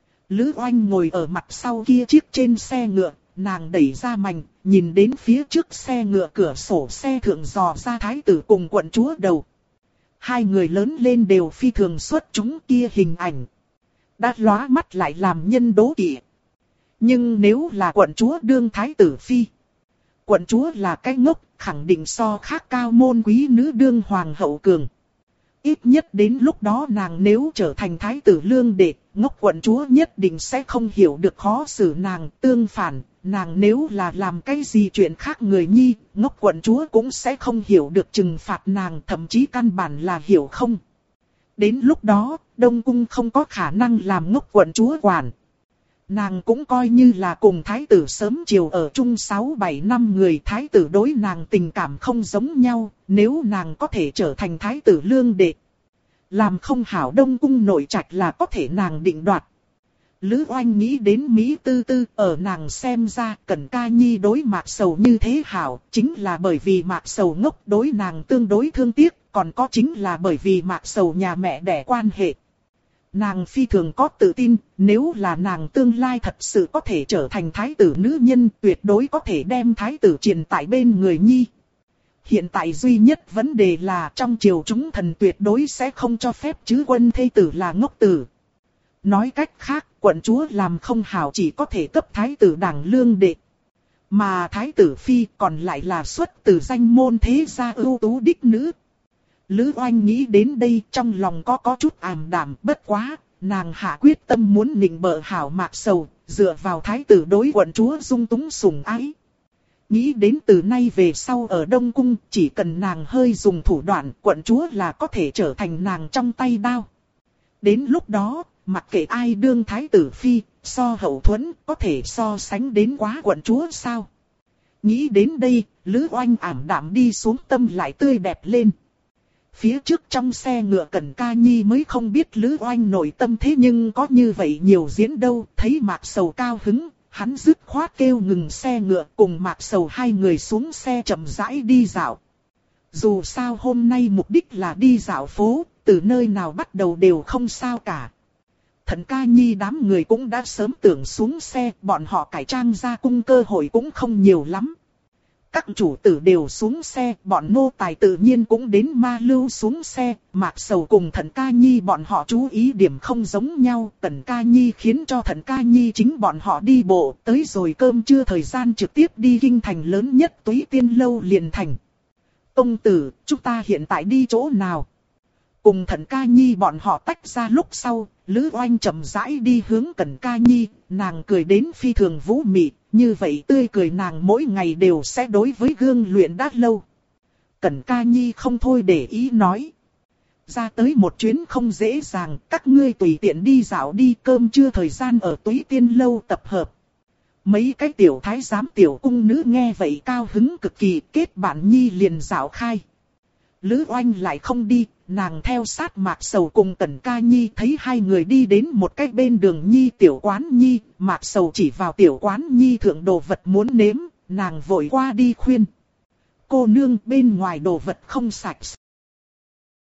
S1: Lữ Oanh ngồi ở mặt sau kia chiếc trên xe ngựa, nàng đẩy ra mảnh, nhìn đến phía trước xe ngựa cửa sổ xe thượng dò ra thái tử cùng quận chúa đầu. Hai người lớn lên đều phi thường xuất chúng, kia hình ảnh đã lóa mắt lại làm nhân đố kỵ. Nhưng nếu là quận chúa đương thái tử phi, quận chúa là cái ngốc, khẳng định so khác cao môn quý nữ đương hoàng hậu cường. Ít nhất đến lúc đó nàng nếu trở thành thái tử lương đệ, ngốc quận chúa nhất định sẽ không hiểu được khó xử nàng. Tương phản, nàng nếu là làm cái gì chuyện khác người nhi, ngốc quận chúa cũng sẽ không hiểu được trừng phạt nàng, thậm chí căn bản là hiểu không. Đến lúc đó, Đông Cung không có khả năng làm ngốc quận chúa quản. Nàng cũng coi như là cùng thái tử sớm chiều ở chung 6-7 năm người, thái tử đối nàng tình cảm không giống nhau, nếu nàng có thể trở thành thái tử lương đệ. Làm không hảo Đông Cung nội trạch là có thể nàng định đoạt. Lữ Oanh nghĩ đến Mỹ Tư Tư, ở nàng xem ra Cẩn Ca Nhi đối Mạc Sầu như thế hảo, chính là bởi vì Mạc Sầu ngốc đối nàng tương đối thương tiếc, còn có chính là bởi vì Mạc Sầu nhà mẹ đẻ quan hệ. Nàng phi thường có tự tin, nếu là nàng tương lai thật sự có thể trở thành thái tử nữ nhân, tuyệt đối có thể đem thái tử triền tại bên người nhi. Hiện tại duy nhất vấn đề là trong triều chúng thần tuyệt đối sẽ không cho phép chứ quân thê tử là ngốc tử. Nói cách khác, quận chúa làm không hảo chỉ có thể cấp thái tử đảng lương đệ. Mà thái tử phi còn lại là xuất từ danh môn thế gia ưu tú đích nữ. Lữ Oanh nghĩ đến đây trong lòng có chút ảm đạm, bất quá, nàng hạ quyết tâm muốn nịnh bợ hảo Mạc Sầu, dựa vào thái tử đối quận chúa dung túng sủng ái. Nghĩ đến từ nay về sau ở Đông Cung, chỉ cần nàng hơi dùng thủ đoạn, quận chúa là có thể trở thành nàng trong tay đao. Đến lúc đó, mặc kệ ai đương thái tử phi, so hậu thuẫn, có thể so sánh đến quá quận chúa sao? Nghĩ đến đây, Lữ Oanh ảm đạm đi xuống, tâm lại tươi đẹp lên. Phía trước trong xe ngựa Cẩn Ca Nhi mới không biết Lữ Oanh nội tâm thế nhưng có như vậy nhiều diễn đâu, thấy Mạc Sầu cao hứng, hắn dứt khoát kêu ngừng xe ngựa cùng Mạc Sầu hai người xuống xe chậm rãi đi dạo. Dù sao hôm nay mục đích là đi dạo phố, từ nơi nào bắt đầu đều không sao cả. Thần Ca Nhi đám người cũng đã sớm tưởng xuống xe, bọn họ cải trang ra cung cơ hội cũng không nhiều lắm. Các chủ tử đều xuống xe, bọn nô tài tự nhiên cũng đến ma lưu xuống xe. Mạc Sầu cùng Thần Ca Nhi bọn họ chú ý điểm không giống nhau. Thần Ca Nhi khiến cho Thần Ca Nhi chính bọn họ đi bộ, tới rồi cơm trưa thời gian trực tiếp đi kinh thành lớn nhất Túy Tiên Lâu liền thành. Công tử, chúng ta hiện tại đi chỗ nào? Cùng Thần Ca Nhi bọn họ tách ra lúc sau, Lữ Oanh chậm rãi đi hướng Cẩn Ca Nhi, nàng cười đến phi thường vũ mị, như vậy tươi cười nàng mỗi ngày đều sẽ đối với gương luyện đã lâu. Cẩn Ca Nhi không thôi để ý nói. Ra tới một chuyến không dễ dàng, các ngươi tùy tiện đi dạo đi, cơm trưa thời gian ở Túy Tiên Lâu tập hợp. Mấy cái tiểu thái giám tiểu cung nữ nghe vậy cao hứng cực kỳ, kết bạn Nhi liền dạo khai. Lữ Oanh lại không đi, nàng theo sát Mạc Sầu cùng Cẩn Ca Nhi, thấy hai người đi đến một cái bên đường Nhi tiểu quán Nhi, Mạc Sầu chỉ vào tiểu quán Nhi thượng đồ vật muốn nếm, nàng vội qua đi khuyên. Cô nương bên ngoài đồ vật không sạch